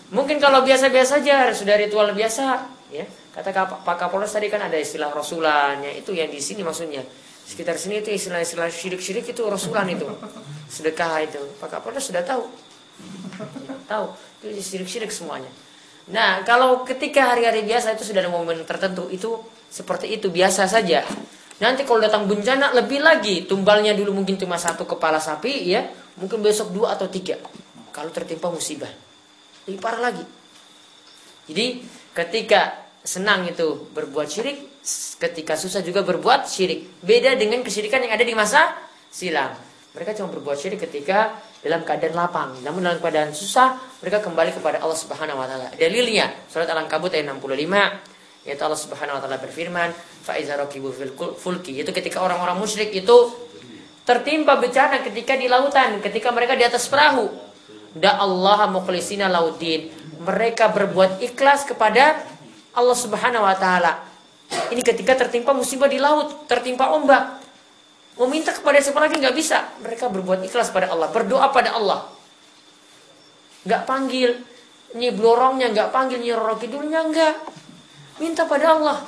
Mungkin kalau biasa-biasa aja sudah ritual biasa, ya. Kata Pak Kapolres tadi kan ada istilah rasulannya, itu yang di sini maksudnya. Sekitar sini itu istilah-istilah syirik-syirik itu rasulan itu. Sedekah itu. Pak Kapolres sudah tahu. Tahu, itu syirik-syirik semuanya. Nah, kalau ketika hari-hari biasa itu sudah ada momen tertentu, itu seperti itu biasa saja. Nanti kalau datang bencana lebih lagi, tumbalnya dulu mungkin cuma satu kepala sapi, ya, mungkin besok dua atau tiga. Kalau tertimpa musibah, lebih parah lagi. Jadi ketika senang itu berbuat syirik, ketika susah juga berbuat syirik. Beda dengan kesyirikan yang ada di masa silam. Mereka cuma berbuat syirik ketika dalam keadaan lapang. Namun dalam keadaan susah, mereka kembali kepada Allah Subhanahu wa taala. Dalilnya surat Al-Ankabut ayat enam puluh lima, yaitu Allah Subhanahu wa taala berfirman, fa iza raqibu fil fulki, itu ketika orang-orang musyrik itu tertimpa bencana ketika di lautan, ketika mereka di atas perahu. Da Allah mukhlisina laudin. Mereka berbuat ikhlas kepada Allah Subhanahu wa taala. Ini ketika tertimpa musibah di laut, tertimpa ombak. Meminta kepada siapa lagi nggak bisa. Mereka berbuat ikhlas pada Allah, berdoa pada Allah. Nggak panggil Nyi Blorongnya, nggak panggil Nyi Roro Kidulnya, nggak. Minta pada Allah.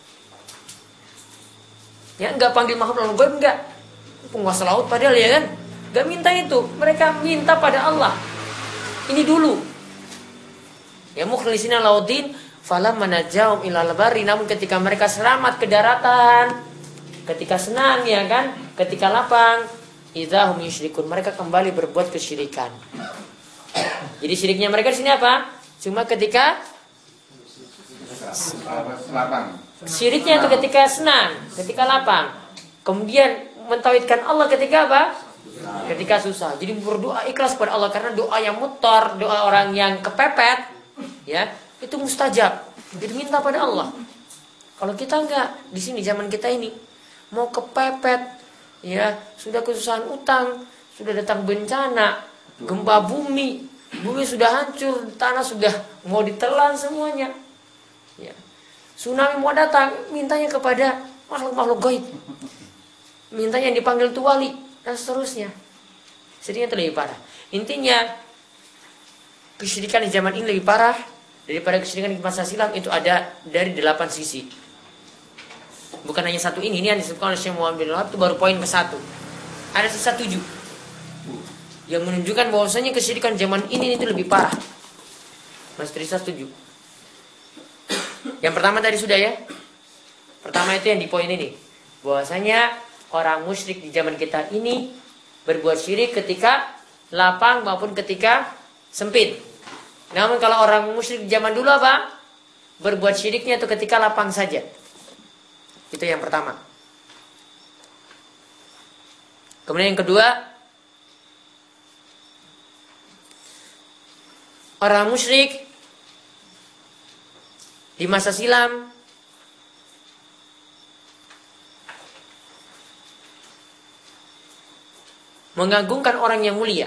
Ya, nggak panggil makhluk gaib, nggak. Penguasa laut padahal ya kan. Nggak minta itu. Mereka minta pada Allah. Ini dulu. Ya mukhlisina laudin falam manajahum ilal bari, namun ketika mereka selamat ke daratan, ketika senang ya kan, ketika lapang, idzahum yusyrikun, mereka kembali berbuat kesyirikan. Jadi syiriknya mereka di sini apa? Cuma ketika lapang. Syiriknya itu ketika senang, ketika lapang. Kemudian mentauhidkan Allah ketika apa? Ketika susah. Jadi berdoa ikhlas kepada Allah, karena doa yang mutor, doa orang yang kepepet, ya, itu mustajab. Jadi minta pada Allah. Kalau kita enggak, di sini zaman kita ini mau kepepet, ya, sudah kesusahan utang, sudah datang bencana, gempa bumi, bumi sudah hancur, tanah sudah mau ditelan semuanya. Ya. Tsunami mau datang, mintanya kepada makhluk-makhluk gaib. Mintanya yang dipanggil tuwali dan seterusnya. Sedihnya itu lebih parah. Intinya kesyirikan di zaman ini lebih parah daripada kesyirikan di masa silam. Itu ada dari delapan sisi. Bukan hanya satu ini. Ini yang disebutkan oleh Syekh Muhammad bin Wahab, itu baru poin ke satu. Ada sisa tujuh yang menunjukkan bahwasanya kesyirikan zaman ini itu lebih parah. Mas Trisa setuju? Yang pertama tadi sudah ya. Pertama itu yang di poin ini, bahwasanya orang musyrik di zaman kita ini berbuat syirik ketika lapang maupun ketika sempit. Namun kalau orang musyrik di zaman dulu apa? Berbuat syiriknya itu ketika lapang saja. Itu yang pertama. Kemudian yang kedua, orang musyrik di masa silam mengagungkan orang yang mulia.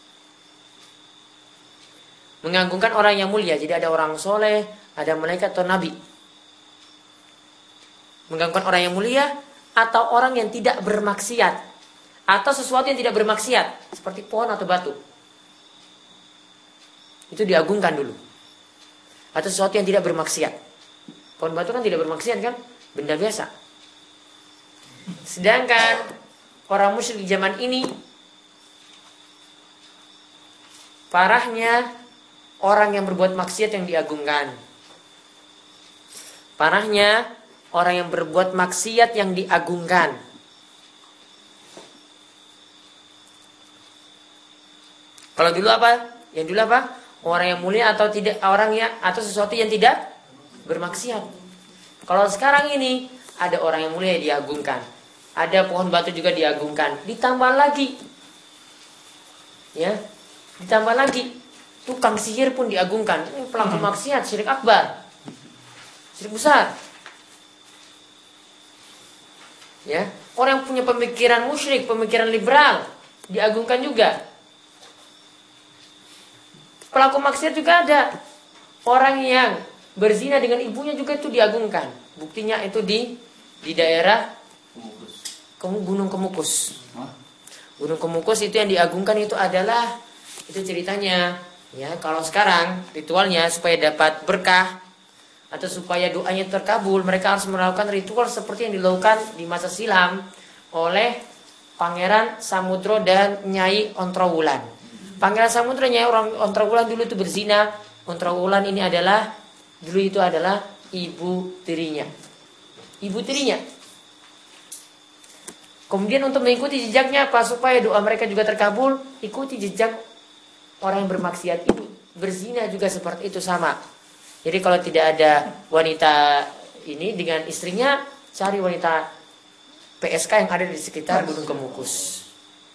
Mengagungkan orang yang mulia. Jadi ada orang soleh, ada malaikat atau nabi. Mengagungkan orang yang mulia atau orang yang tidak bermaksiat, atau sesuatu yang tidak bermaksiat, seperti pohon atau batu. Itu diagungkan dulu. Atau sesuatu yang tidak bermaksiat. Pohon batu kan tidak bermaksiat kan? Benda biasa. Sedangkan orang musyrik di zaman ini, parahnya orang yang berbuat maksiat yang diagungkan. Parahnya orang yang berbuat maksiat yang diagungkan. Kalau dulu apa? Yang dulu apa? Orang yang mulia atau tidak, orang yang atau sesuatu yang tidak bermaksiat. Kalau sekarang ini ada orang yang mulia yang diagungkan. Ada pohon batu juga diagungkan. Ditambah lagi, ya, ditambah lagi tukang sihir pun diagungkan. Ini pelaku maksiat, syirik akbar, syirik besar. Ya, orang yang punya pemikiran musyrik, pemikiran liberal diagungkan juga. Pelaku maksiat juga ada. Orang yang berzina dengan ibunya juga itu diagungkan. Buktinya itu di di daerah Gunung Kemukus. Gunung Kemukus itu yang diagungkan itu adalah, itu ceritanya, Ya, kalau sekarang ritualnya supaya dapat berkah atau supaya doanya terkabul, mereka harus melakukan ritual seperti yang dilakukan di masa silam oleh Pangeran Samudro dan Nyai Ontrowulan. Pangeran Samudro, Nyai Ontrowulan dulu itu berzina. Ontrowulan ini adalah dulu itu adalah ibu tirinya. Ibu tirinya. Kemudian untuk mengikuti jejaknya apa? Supaya doa mereka juga terkabul, ikuti jejak orang yang bermaksiat itu. Berzina juga seperti itu, sama. Jadi kalau tidak ada wanita ini dengan istrinya, cari wanita P S K yang ada di sekitar Gunung Kemukus.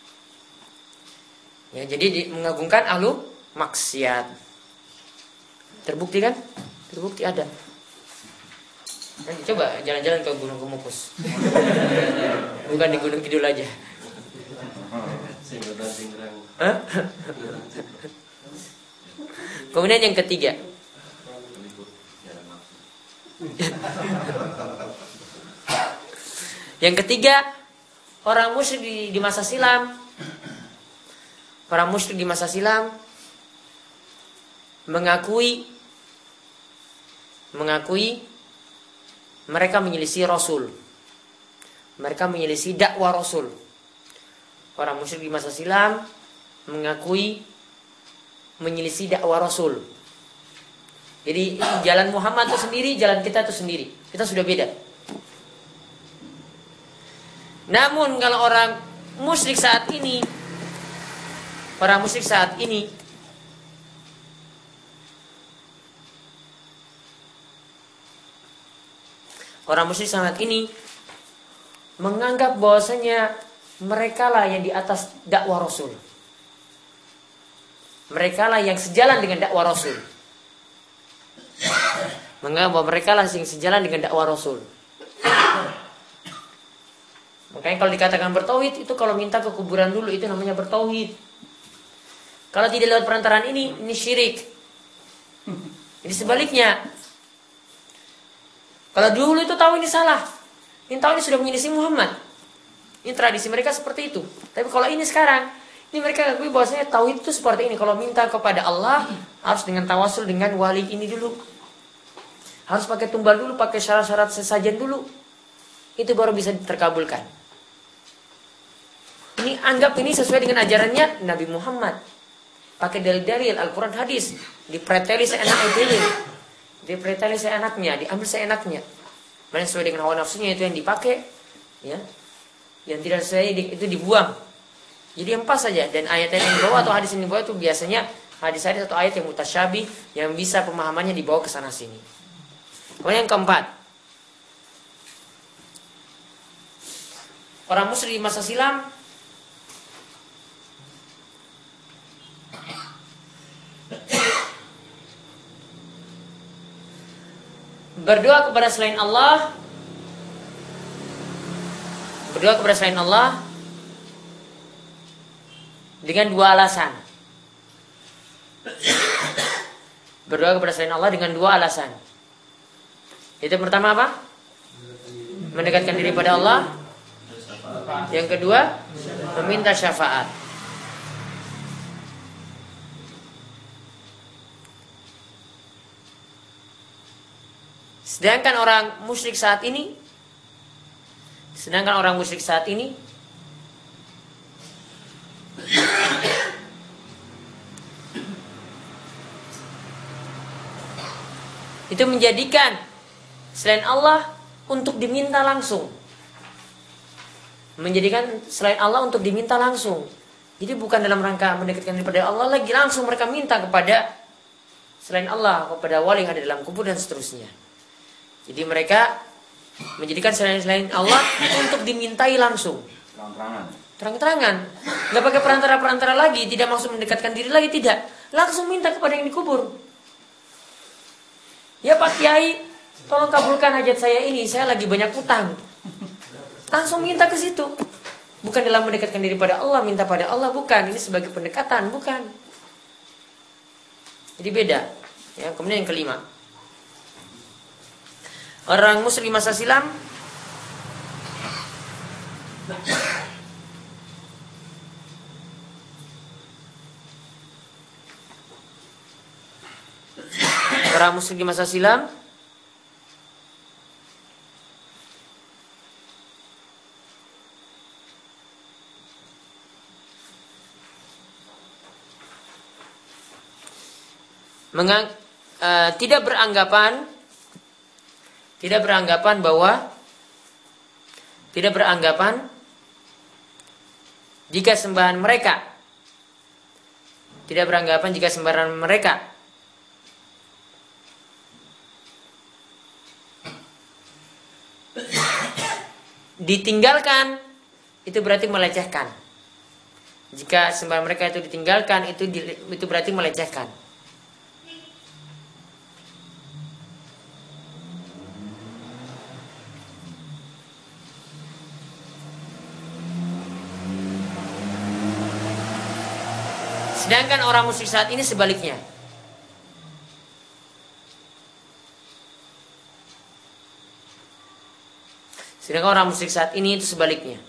Ya, jadi di, mengagungkan ahlu maksiat. Terbukti kan? Terbukti ada. Nanti coba jalan-jalan ke Gunung Kemukus. Bukan di Gunung Kidul aja. Hah? Kemudian yang ketiga. Yang ketiga, orang musyrik di, di masa silam. Orang musyrik di masa silam mengakui mengakui mereka menyelisih Rasul. Mereka menyelisih dakwah Rasul. Orang musyrik di masa silam mengakui menyelisih dakwah Rasul. Jadi jalan Muhammad itu sendiri, jalan kita itu sendiri. Kita sudah beda. Namun kalau orang musyrik saat ini, orang musyrik saat ini Orang musyrik saat ini menganggap bahwasanya mereka lah yang di atas dakwah Rasul. Mereka lah yang sejalan dengan dakwah Rasul. Menganggap bahwa mereka lah yang sejalan dengan dakwah Rasul. Makanya kalau dikatakan bertauhid, itu kalau minta ke kuburan dulu, itu namanya bertauhid. Kalau tidak lewat perantaraan ini, ini syirik. Jadi sebaliknya, kalau dulu itu tahu ini salah, ini tahu ini sudah menyelisih Muhammad. Ini tradisi mereka seperti itu. Tapi kalau ini sekarang, ini mereka akui bahwasanya tauhid itu seperti ini. Kalau minta kepada Allah, harus dengan tawasul dengan wali ini dulu. Harus pakai tumbal dulu, pakai syarat-syarat sesajen dulu. Itu baru bisa terkabulkan. Ini anggap ini sesuai dengan ajarannya Nabi Muhammad. Pakai dalil-dalil Al-Quran hadis, dipreteli seenaknya, dipreteli seenaknya, diambil seenaknya. Mana sesuai dengan hawa nafsunya itu yang dipakai, ya. Yang tidak sesuai itu dibuang. Jadi yang pas saja. Dan ayat yang dibawa atau hadis yang dibawa itu biasanya hadis-hadis atau ayat yang mutasyabih, yang bisa pemahamannya dibawa ke sana sini. Kemudian yang keempat, orang musyrik di masa silam berdoa kepada selain Allah, berdoa kepada selain Allah dengan dua alasan. Berdoa kepada selain Allah dengan dua alasan. Itu pertama apa? Mendekatkan diri pada Allah. Yang kedua, meminta syafaat. Sedangkan orang musyrik saat ini Sedangkan orang musyrik saat ini itu menjadikan selain Allah untuk diminta langsung. Menjadikan selain Allah untuk diminta langsung. Jadi bukan dalam rangka mendekatkan diri pada Allah lagi, langsung mereka minta kepada selain Allah, kepada wali yang ada dalam kubur dan seterusnya. Jadi mereka menjadikan selain-selain Allah untuk dimintai langsung. Terang-terangan. Terang-terangan. Gak pakai perantara-perantara lagi, tidak maksud mendekatkan diri lagi, tidak. Langsung minta kepada yang dikubur. Ya Pak Kiai, tolong kabulkan hajat saya ini, saya lagi banyak utang. Langsung minta ke situ. Bukan dalam mendekatkan diri pada Allah, minta pada Allah, bukan. Ini sebagai pendekatan, bukan. Jadi beda. Ya, kemudian yang kelima, orang musyrik masa silam orang musyrik di masa silam mengang, uh, tidak beranggapan tidak beranggapan bahwa tidak beranggapan jika sembahan mereka tidak beranggapan jika sembahan mereka ditinggalkan itu berarti melecehkan. Jika sembahan mereka itu ditinggalkan itu itu berarti melecehkan. Sedangkan orang musyrik saat ini sebaliknya. Sedangkan orang musyrik saat ini itu sebaliknya.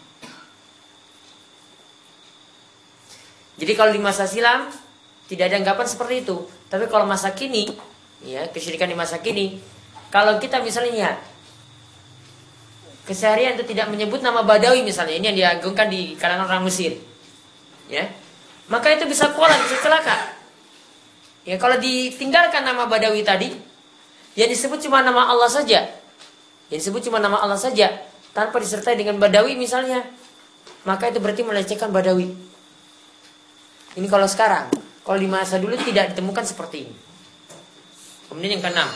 Jadi kalau di masa silam tidak ada anggapan seperti itu. Tapi kalau masa kini, ya kesyirikan di masa kini, kalau kita misalnya keseharian itu tidak menyebut nama Badawi misalnya, ini yang diagungkan di kalangan orang Mesir, ya. Maka itu bisa kualat, bisa celaka. Ya kalau ditinggalkan nama Badawi tadi, yang disebut cuma nama Allah saja, yang disebut cuma nama Allah saja, tanpa disertai dengan Badawi misalnya, maka itu berarti melecehkan Badawi. Ini kalau sekarang, kalau di masa dulu tidak ditemukan seperti ini. Kemudian yang keenam,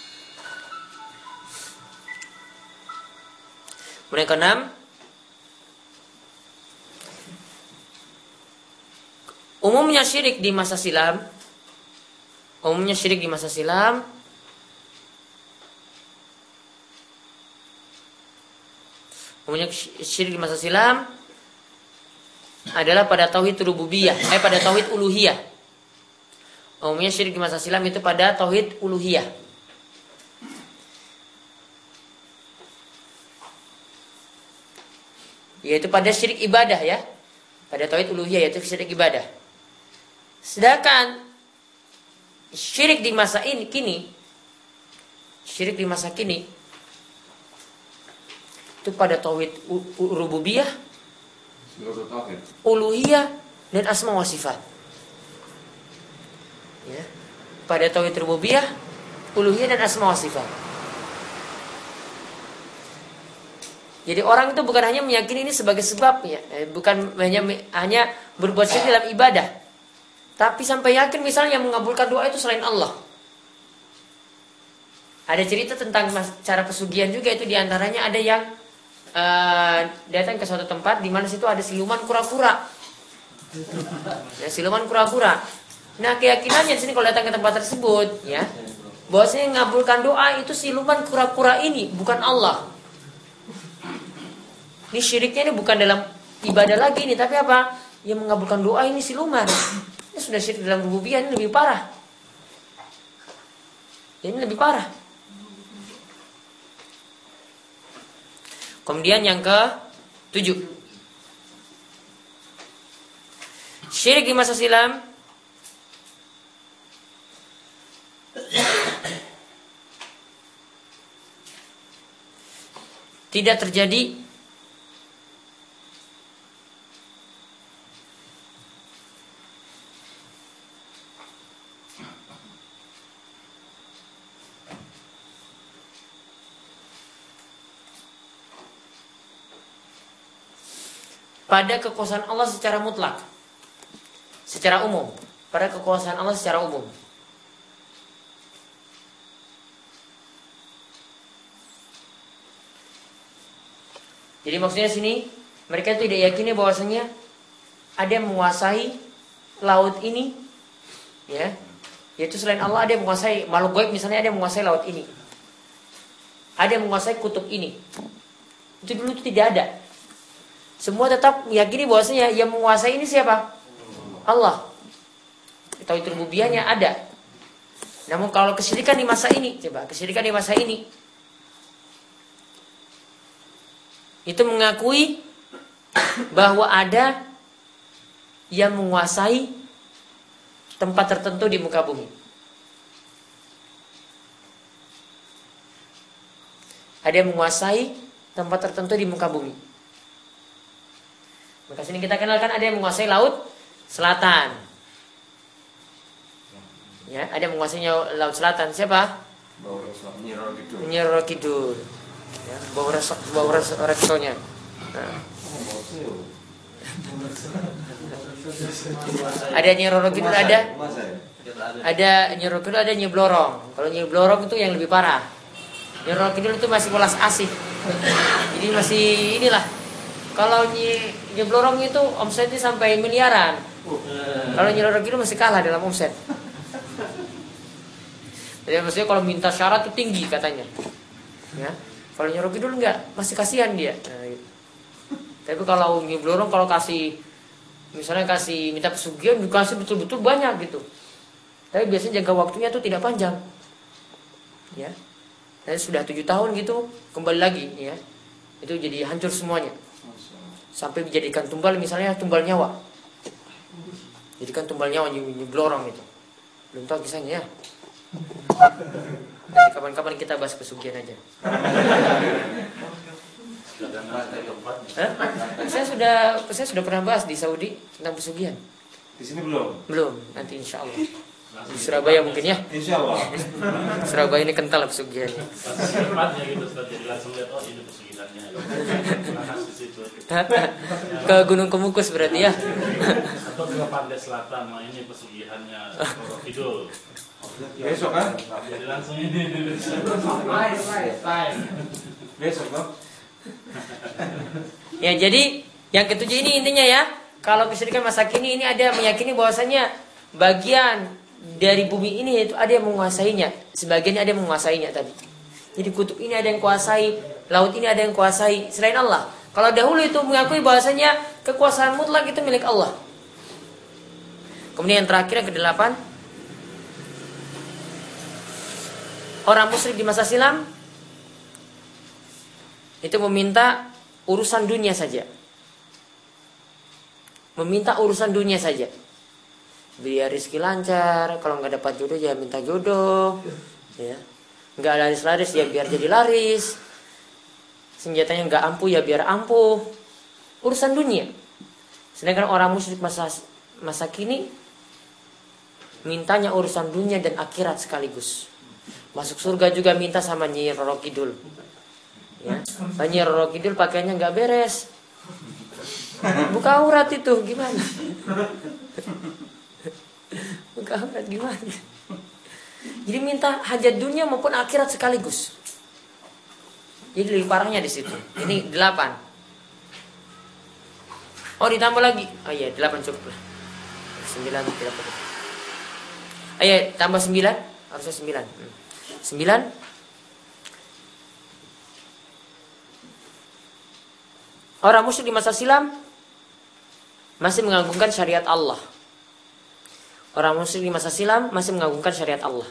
kemudian yang keenam, umumnya syirik di masa silam, umumnya syirik di masa silam umumnya syirik di masa silam adalah pada tauhid rububiyah, eh pada tauhid uluhiyah. Umumnya syirik di masa silam itu pada tauhid uluhiyah. Yaitu pada syirik ibadah ya. Pada tauhid uluhiyah yaitu syirik ibadah. Sedangkan syirik di masa ini kini, syirik di masa kini itu pada tauhid rububiyah, uluhiyah dan asma wa sifat. Ya. Pada tauhid rububiyah, uluhiyah dan asma wa sifat. Jadi orang itu bukan hanya meyakini ini sebagai sebab ya, bukan hanya hanya berbuat syirik dalam ibadah. Tapi sampai yakin misalnya mengabulkan doa itu selain Allah. Ada cerita tentang cara pesugihan juga, itu diantaranya ada yang uh, datang ke suatu tempat di mana situ ada siluman kura-kura. Ya, siluman kura-kura. Nah keyakinannya di sini kalau datang ke tempat tersebut, ya, bahwasanya mengabulkan doa itu siluman kura-kura ini, bukan Allah. Ini syiriknya ini bukan dalam ibadah lagi ini, tapi apa? Yang mengabulkan doa ini siluman. Ini sudah syirik dalam rububiyah, ini lebih parah. Ini lebih parah. Kemudian yang ke tujuh, syirik di masa silam tidak terjadi pada kekuasaan Allah secara mutlak, secara umum, pada kekuasaan Allah secara umum. Jadi maksudnya sini mereka tidak yakini bahwasanya ada yang menguasai laut ini, ya, yaitu selain Allah ada yang menguasai makhluk gaib, misalnya ada yang menguasai laut ini, ada yang menguasai kutub ini. Itu dulu itu tidak ada. Semua tetap meyakini bahwasanya yang menguasai ini siapa? Allah. Tauhid rububiyahnya ada. Namun kalau kesyirikan di masa ini, coba kesyirikan di masa ini itu mengakui bahwa ada yang menguasai tempat tertentu di muka bumi. ada yang menguasai tempat tertentu di muka bumi. Maka sini kita kenalkan ada yang menguasai laut selatan. Ya, ada yang menguasai laut selatan. Siapa? Nyi Roro Kidul. Ya, bawa resok, bawa reksonya. Nah. Ada Nyi Roro Kidul, ada ada Nyi Roro Kidul, ada Nyi Blorong. Kalau Nyi Blorong itu yang lebih parah. Nyi Roro Kidul itu masih welas asih. Jadi masih inilah. Kalau Nyi, Nyi Blorong itu omsetnya sampai miliaran. Kalau Nyi Roro Kidul masih kalah dalam omset. Jadi maksudnya kalau minta syarat itu tinggi katanya. Ya. Kalau Nyi Roro Kidul enggak, masih kasihan dia. Nah, gitu. Tapi kalau Nyi Blorong kalau kasih, misalnya kasih minta pesugihan, dikasih betul-betul banyak gitu. Tapi biasanya jangka waktunya tuh tidak panjang. Ya. Dan sudah tujuh tahun gitu kembali lagi, ya. Itu jadi hancur semuanya. Sampai dijadikan tumbal, misalnya tumbal nyawa. Jadikan tumbal nyawa Nyi Blorong itu. Belum tahu kisahnya ya. Nanti kapan-kapan kita bahas pesugihan aja. Hah? Saya sudah saya sudah pernah bahas di Saudi tentang pesugihan. Di sini belum? Belum, nanti insya Allah. Di Surabaya mungkin ya. Insya Allah. Surabaya ini kental pesugihannya. Tempatnya gitu sudah jadi langsung lihat oh ini pesugihannya. Ke Gunung Kemukus berarti ya. Atau ke Pantai Selatan, nah ini pesugihannya Roro Kidul. Besok kan? Jadi langsung ini. Besok kan? Ya, jadi yang ketujuh ini intinya ya, kalau kesyirikan masa kini ini ada meyakini bahwasanya bagian dari bumi ini itu ada yang menguasainya, sebagian ada yang menguasainya tadi. Jadi kutub ini ada yang kuasai, laut ini ada yang kuasai selain Allah. Kalau dahulu itu mengakui bahwasanya kekuasaan mutlak itu milik Allah. Kemudian yang terakhir yang kedelapan, orang musyrik di masa silam itu meminta urusan dunia saja. Meminta urusan dunia saja. Biar rezeki lancar, kalau nggak dapat jodoh ya minta jodoh, ya. Nggak laris-laris ya biar jadi laris. Senjatanya nggak ampuh ya biar ampuh. Urusan dunia. Sedangkan orang musyrik masa masa kini mintanya urusan dunia dan akhirat sekaligus. Masuk surga juga minta sama Nyi Roro Kidul. Ya, Nyi Roro Kidul pakaiannya nggak beres. Buka aurat itu gimana? Buka aurat gimana? Jadi minta hajat dunia maupun akhirat sekaligus. Jadi lebih parahnya di situ. Ini delapan. Oh ditambah lagi. Oh iya delapan cukup lah. Sembilan tidak perlu. Oh iya tambah sembilan. Harusnya sembilan. Sembilan. Orang musyrik di masa silam masih mengagungkan syariat Allah. Orang musyrik di masa silam masih mengagungkan syariat Allah.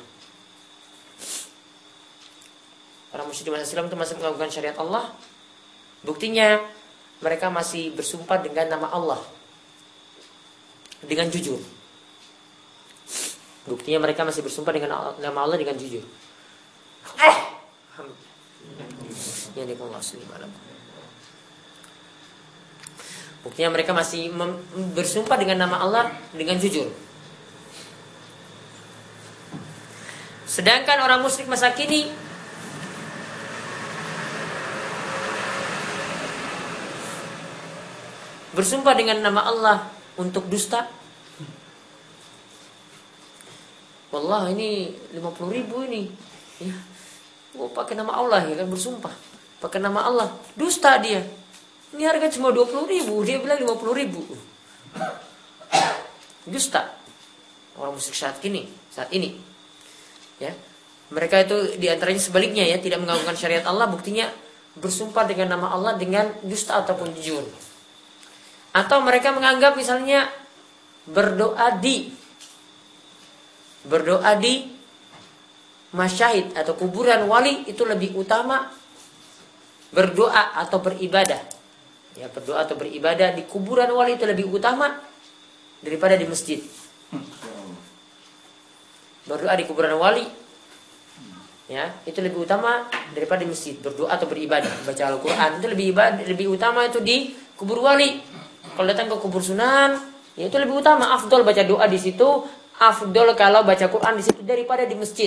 Orang musyrik di masa silam itu masih mengagungkan syariat Allah. Buktinya mereka masih bersumpah dengan nama Allah dengan jujur. Buktinya mereka masih bersumpah dengan nama Allah dengan jujur. Eh, ya Allah subhanahu. Buktinya mereka masih bersumpah dengan nama Allah dengan jujur. Sedangkan orang musyrik masa kini bersumpah dengan nama Allah untuk dusta. Wallah ini lima puluh ribu ini. Ya. Oh, pakai nama Allah ya kan bersumpah. Pakai nama Allah. Dusta dia. Ini harga cuma dua puluh ribu, dia bilang lima puluh ribu. Dusta. Orang musyrik saat ini, saat ini. Ya. Mereka itu diantaranya sebaliknya ya, tidak mengagungkan syariat Allah, buktinya bersumpah dengan nama Allah dengan dusta ataupun jujur. Atau mereka menganggap misalnya berdoa di berdoa di masyahid atau kuburan wali itu lebih utama berdoa atau beribadah. Ya, berdoa atau beribadah di kuburan wali itu lebih utama daripada di masjid. Berdoa di kuburan wali ya itu lebih utama daripada di masjid. Berdoa atau beribadah, baca Al-Quran itu lebih ibadah, lebih utama itu di kubur wali. Kalau datang ke kubur sunan, ya itu lebih utama. Afdol baca doa di situ, afdol kalau baca Quran di situ daripada di masjid.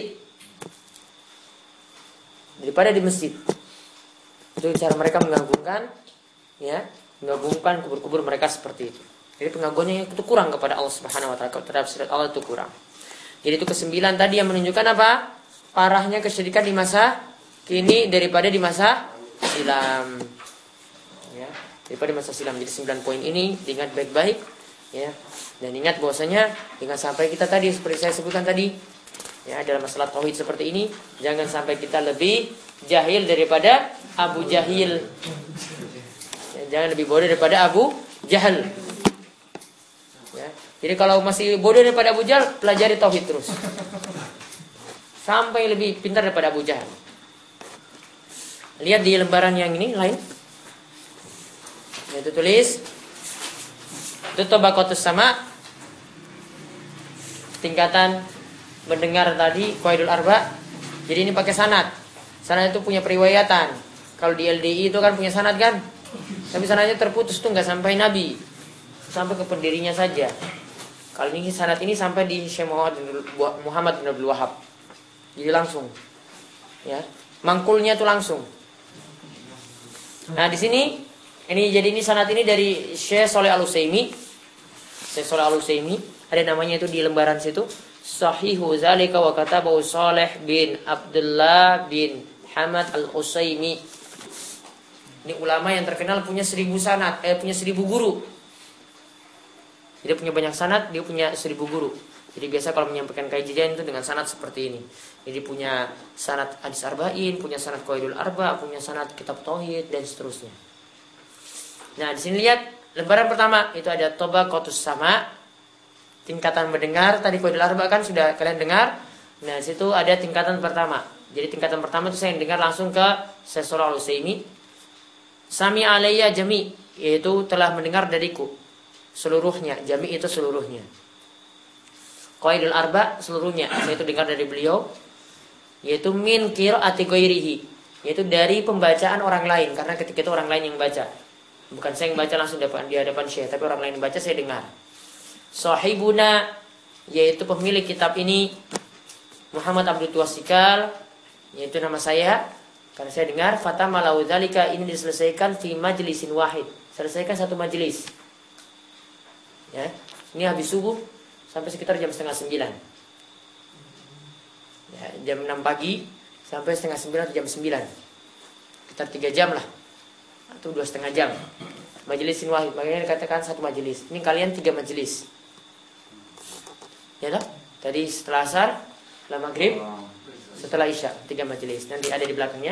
Daripada di masjid. Itu cara mereka mengagungkan, ya, mengagungkan kubur-kubur mereka seperti itu. Jadi pengagungannya itu kurang kepada Allah Subhanahu wa taala, terhadap sifat Allah itu kurang. Jadi itu kesembilan tadi yang menunjukkan apa? Parahnya kesyirikan di masa kini daripada di masa silam. Ya, daripada masa silam. Jadi sembilan poin ini diingat baik-baik, ya. Dan ingat bahwasanya jangan sampai kita tadi seperti saya sebutkan tadi, ya, dalam masalah tauhid seperti ini, jangan sampai kita lebih jahil daripada Abu Jahil. Ya, jangan lebih bodoh daripada Abu Jahal. Ya. Jadi kalau masih bodoh daripada Abu Jahal, pelajari tauhid terus. Sampai lebih pintar daripada Abu Jahal. Lihat di lembaran yang ini lain. Itu tulis Tutobaqatus sama, tingkatan mendengar tadi Qawaidul Arba. Jadi ini pakai sanad. Sanad itu punya periwayatan. Kalau di L D I itu kan punya sanad kan? Tapi sanadnya terputus tuh nggak sampai Nabi, sampai ke pendirinya saja. Kalau ini sanad ini sampai di Syekh Muhammad bin Abdul Wahab. Jadi langsung, ya, mangkulnya tuh langsung. Nah di sini, ini jadi ini sanad ini dari Syekh Shalih Al Utsaimin. Syekh Shalih Al Utsaimin ada namanya itu di lembaran situ. Sahihu zalika wa katabahu Shalih bin Abdullah bin Hamad Al Utsaimin. Ini ulama yang terkenal punya seribu sanad, eh punya seribu guru. Dia punya banyak sanad, dia punya seribu guru. Jadi biasa kalau menyampaikan kajian itu dengan sanad seperti ini. Jadi punya sanad hadis arba'in, punya sanad qawaidul arba, punya sanad kitab tauhid dan seterusnya. Nah, di sini lihat lembaran pertama itu ada Tabaqatus sama, tingkatan mendengar. Tadi qawaidul arba kan sudah kalian dengar. Nah, di situ ada tingkatan pertama. Jadi tingkatan pertama itu saya dengar langsung ke Syekh Shalih Al Utsaimin. Sami alayya jami, yaitu telah mendengar dariku seluruhnya. Jami itu seluruhnya. Qawaidul arba seluruhnya saya itu dengar dari beliau, yaitu min qiraati ghairihi, yaitu dari pembacaan orang lain, karena ketika itu orang lain yang baca, bukan saya yang baca langsung di hadapan Syekh, tapi orang lain yang baca saya dengar. Sahibuna, yaitu pemilik kitab ini Muhammad Abdul Tuasikal, yaitu nama saya, karena saya dengar fatama lau dzalika, ini diselesaikan fi majlisin wahid, selesaikan satu majelis. Ya, ini habis subuh sampai sekitar jam setengah sembilan. Ya, jam enam pagi sampai setengah sembilan atau jam sembilan. Sekitar tiga jam lah. Atau dua setengah jam. Majelisin wahid. Makanya dikatakan satu majelis. Ini kalian tiga majelis. Ya toh? Tadi setelah asar, setelah maghrib, setelah isya. Tiga majelis. Nanti ada di belakangnya.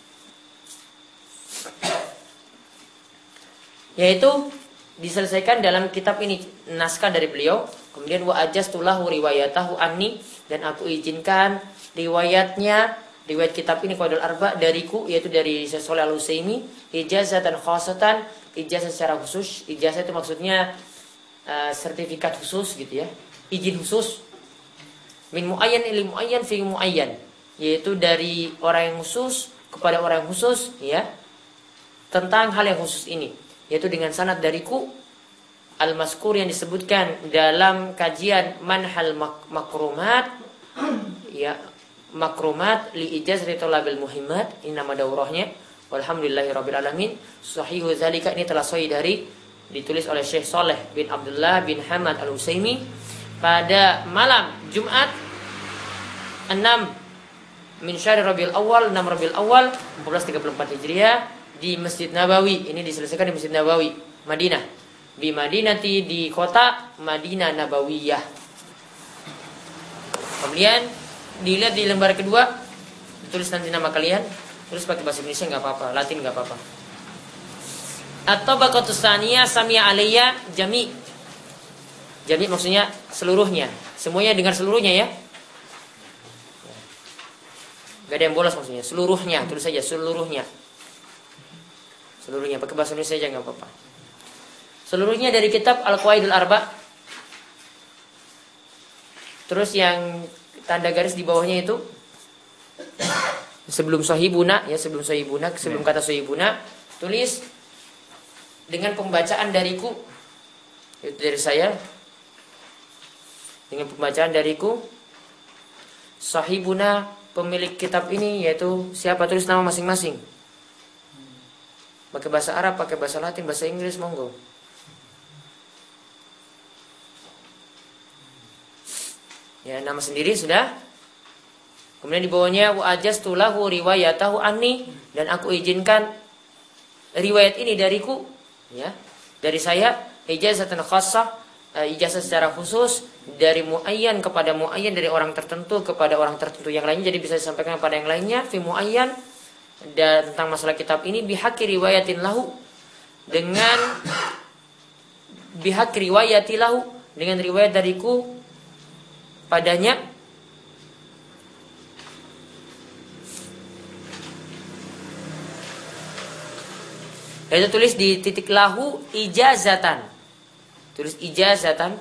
Yaitu diselesaikan dalam kitab ini, naskah dari beliau. Kemudian wa ajastulahu riwayatahu anni, dan aku izinkan riwayatnya, riwayat kitab ini Qawaidul Arba dariku, yaitu dari Syekh Shalih Al Utsaimin, ijazatan khasatan, ijazah secara khusus. Ijazah itu maksudnya uh, sertifikat khusus gitu ya, izin khusus. Min muayyan ila muayyan fi muayyan, yaitu dari orang yang khusus kepada orang yang khusus, ya, tentang hal yang khusus ini, yaitu dengan sanad dariku al-mazkur yang disebutkan dalam kajian manhal mak- makrumat, ya, makrumat li ijazati thalabil muhimmat, ini nama daurahnya. Walhamdulillahirabbil alamin. Sahihu zalika, ini telah sahih dari, ditulis oleh Syekh Shalih bin Abdullah bin Hamad Al Utsaimin pada malam Jumat enam min syahr Rabiul Awal, enam Rabiul Awal empat belas tiga puluh empat Hijriah di Masjid Nabawi. Ini diselesaikan di Masjid Nabawi, Madinah. Bi Madinati, di kota Madinah Nabawiyah. Kemudian dilihat di lembar kedua, tulis nanti nama kalian, tulis pakai bahasa Indonesia nggak apa-apa, Latin nggak apa-apa. At-Tabaqatus Tsaniyah sami'a alayya jami. Jami maksudnya seluruhnya, semuanya dengar seluruhnya ya. Gak ada yang bolos maksudnya, seluruhnya, tulis saja seluruhnya. Seluruhnya pakai bahasa Indonesia aja nggak apa-apa. Seluruhnya dari kitab Al-Qawaidul Arba. Terus yang tanda garis di bawahnya itu Sebelum sahibuna ya, sebelum sahibuna, sebelum kata sahibuna, tulis dengan pembacaan dariku, itu dari saya. Dengan pembacaan dariku, sahibuna, pemilik kitab ini, yaitu siapa, tulis nama masing-masing. Pakai bahasa Arab, pakai bahasa Latin, bahasa Inggris, monggo. Ya, nama sendiri sudah. Kemudian di bawahnya wa ajaztu lahu riwayatahu anni, dan aku izinkan riwayat ini dariku, ya, dari saya, ijazatan khassah, ijazah secara khusus dari muayyan kepada muayyan, dari orang tertentu kepada orang tertentu yang lainnya, jadi bisa disampaikan kepada yang lainnya fi muayyan, dan tentang masalah kitab ini bihaqi riwayatin lahu, dengan bihaq riwayati lahu, dengan riwayat dariku padanya. Itu tulis di titik lahu ijazatan. Tulis ijazatan.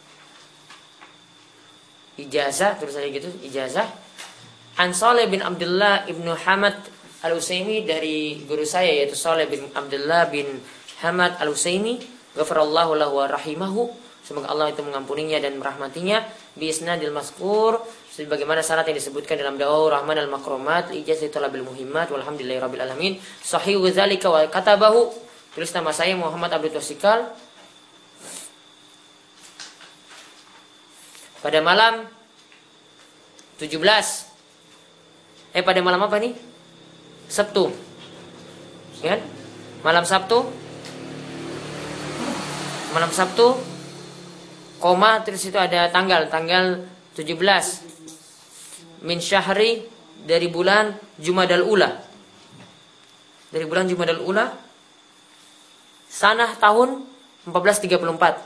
Ijazah, tulis saja gitu, ijazah. An Saleh bin Abdullah ibnu Hamad al-Utsaimin, dari guru saya yaitu Saleh bin Abdullah bin Hamad al-Utsaimin, ghafarallahu lahu wa rahimahu, semoga Allah itu mengampuninya dan merahmatinya, bi isnadil mazkur, sebagaimana syarat yang disebutkan dalam Dawaul Rahman al-Makrumat, ijazah talabil muhimmat, walhamdulillahirabbil alamin. Sahih dzalika wa katabahu, tulis nama saya Muhammad Abdul Tausikal. Pada malam tujuh belas, eh pada malam apa nih? Sabtu, ya kan? Malam Sabtu, malam Sabtu, koma, terus itu ada tanggal, tanggal tujuh belas min syahri, dari bulan Jumadal Ula, dari bulan Jumadal Ula, sanah tahun empat belas tiga puluh empat,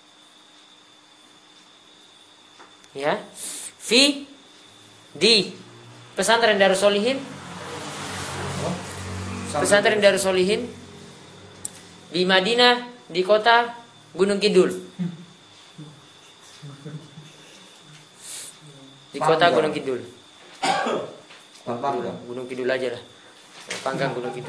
ya, fi, di pesantren Darus Solihin, pesantren Darus Solihin di Madinah, di kota Gunung Kidul, di kota Gunung Kidul. Panggang. Gunung Kidul aja lah. Panggang Gunung Kidul.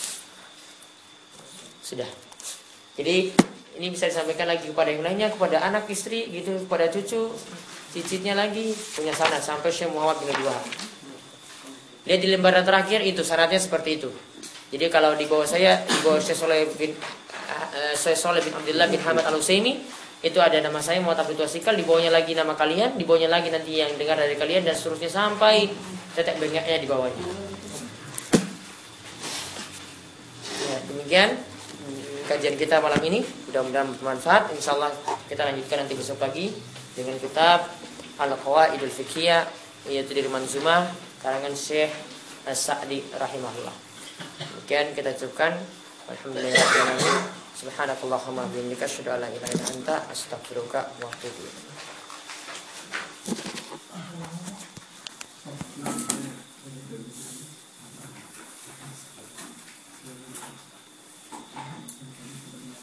Sudah. Jadi ini bisa disampaikan lagi kepada yang lainnya, kepada anak, istri, gitu, kepada cucu, cicitnya lagi, punya sanad sampai Syekh Muhammad bin Abdul Wahab. Lihat di lembaran terakhir itu syaratnya seperti itu. Jadi kalau di bawah saya, di bawah Syekh Saleh bin uh, Syekh Saleh bin Abdullah bin Hamad al-Utsaimin, itu ada nama saya Muhammad Abdul Tausikal, di bawahnya lagi nama kalian, di bawahnya lagi nanti yang dengar dari kalian, dan seterusnya sampai tetek bengeknya di bawahnya. Ya, demikian kajian kita malam ini, mudah-mudahan bermanfaat. Insyaallah kita lanjutkan nanti besok pagi dengan kitab Al-Qawaidul Fiqhiyah, yaitu dari Manzumah karangan Syekh As-Sa'di rahimahullah. Demikian kita cukupkan. Alhamdulillah. Subhanakallahumma wa bihamdika asyhadu an la ilaha illa anta astaghfiruka wa atubu ilaik.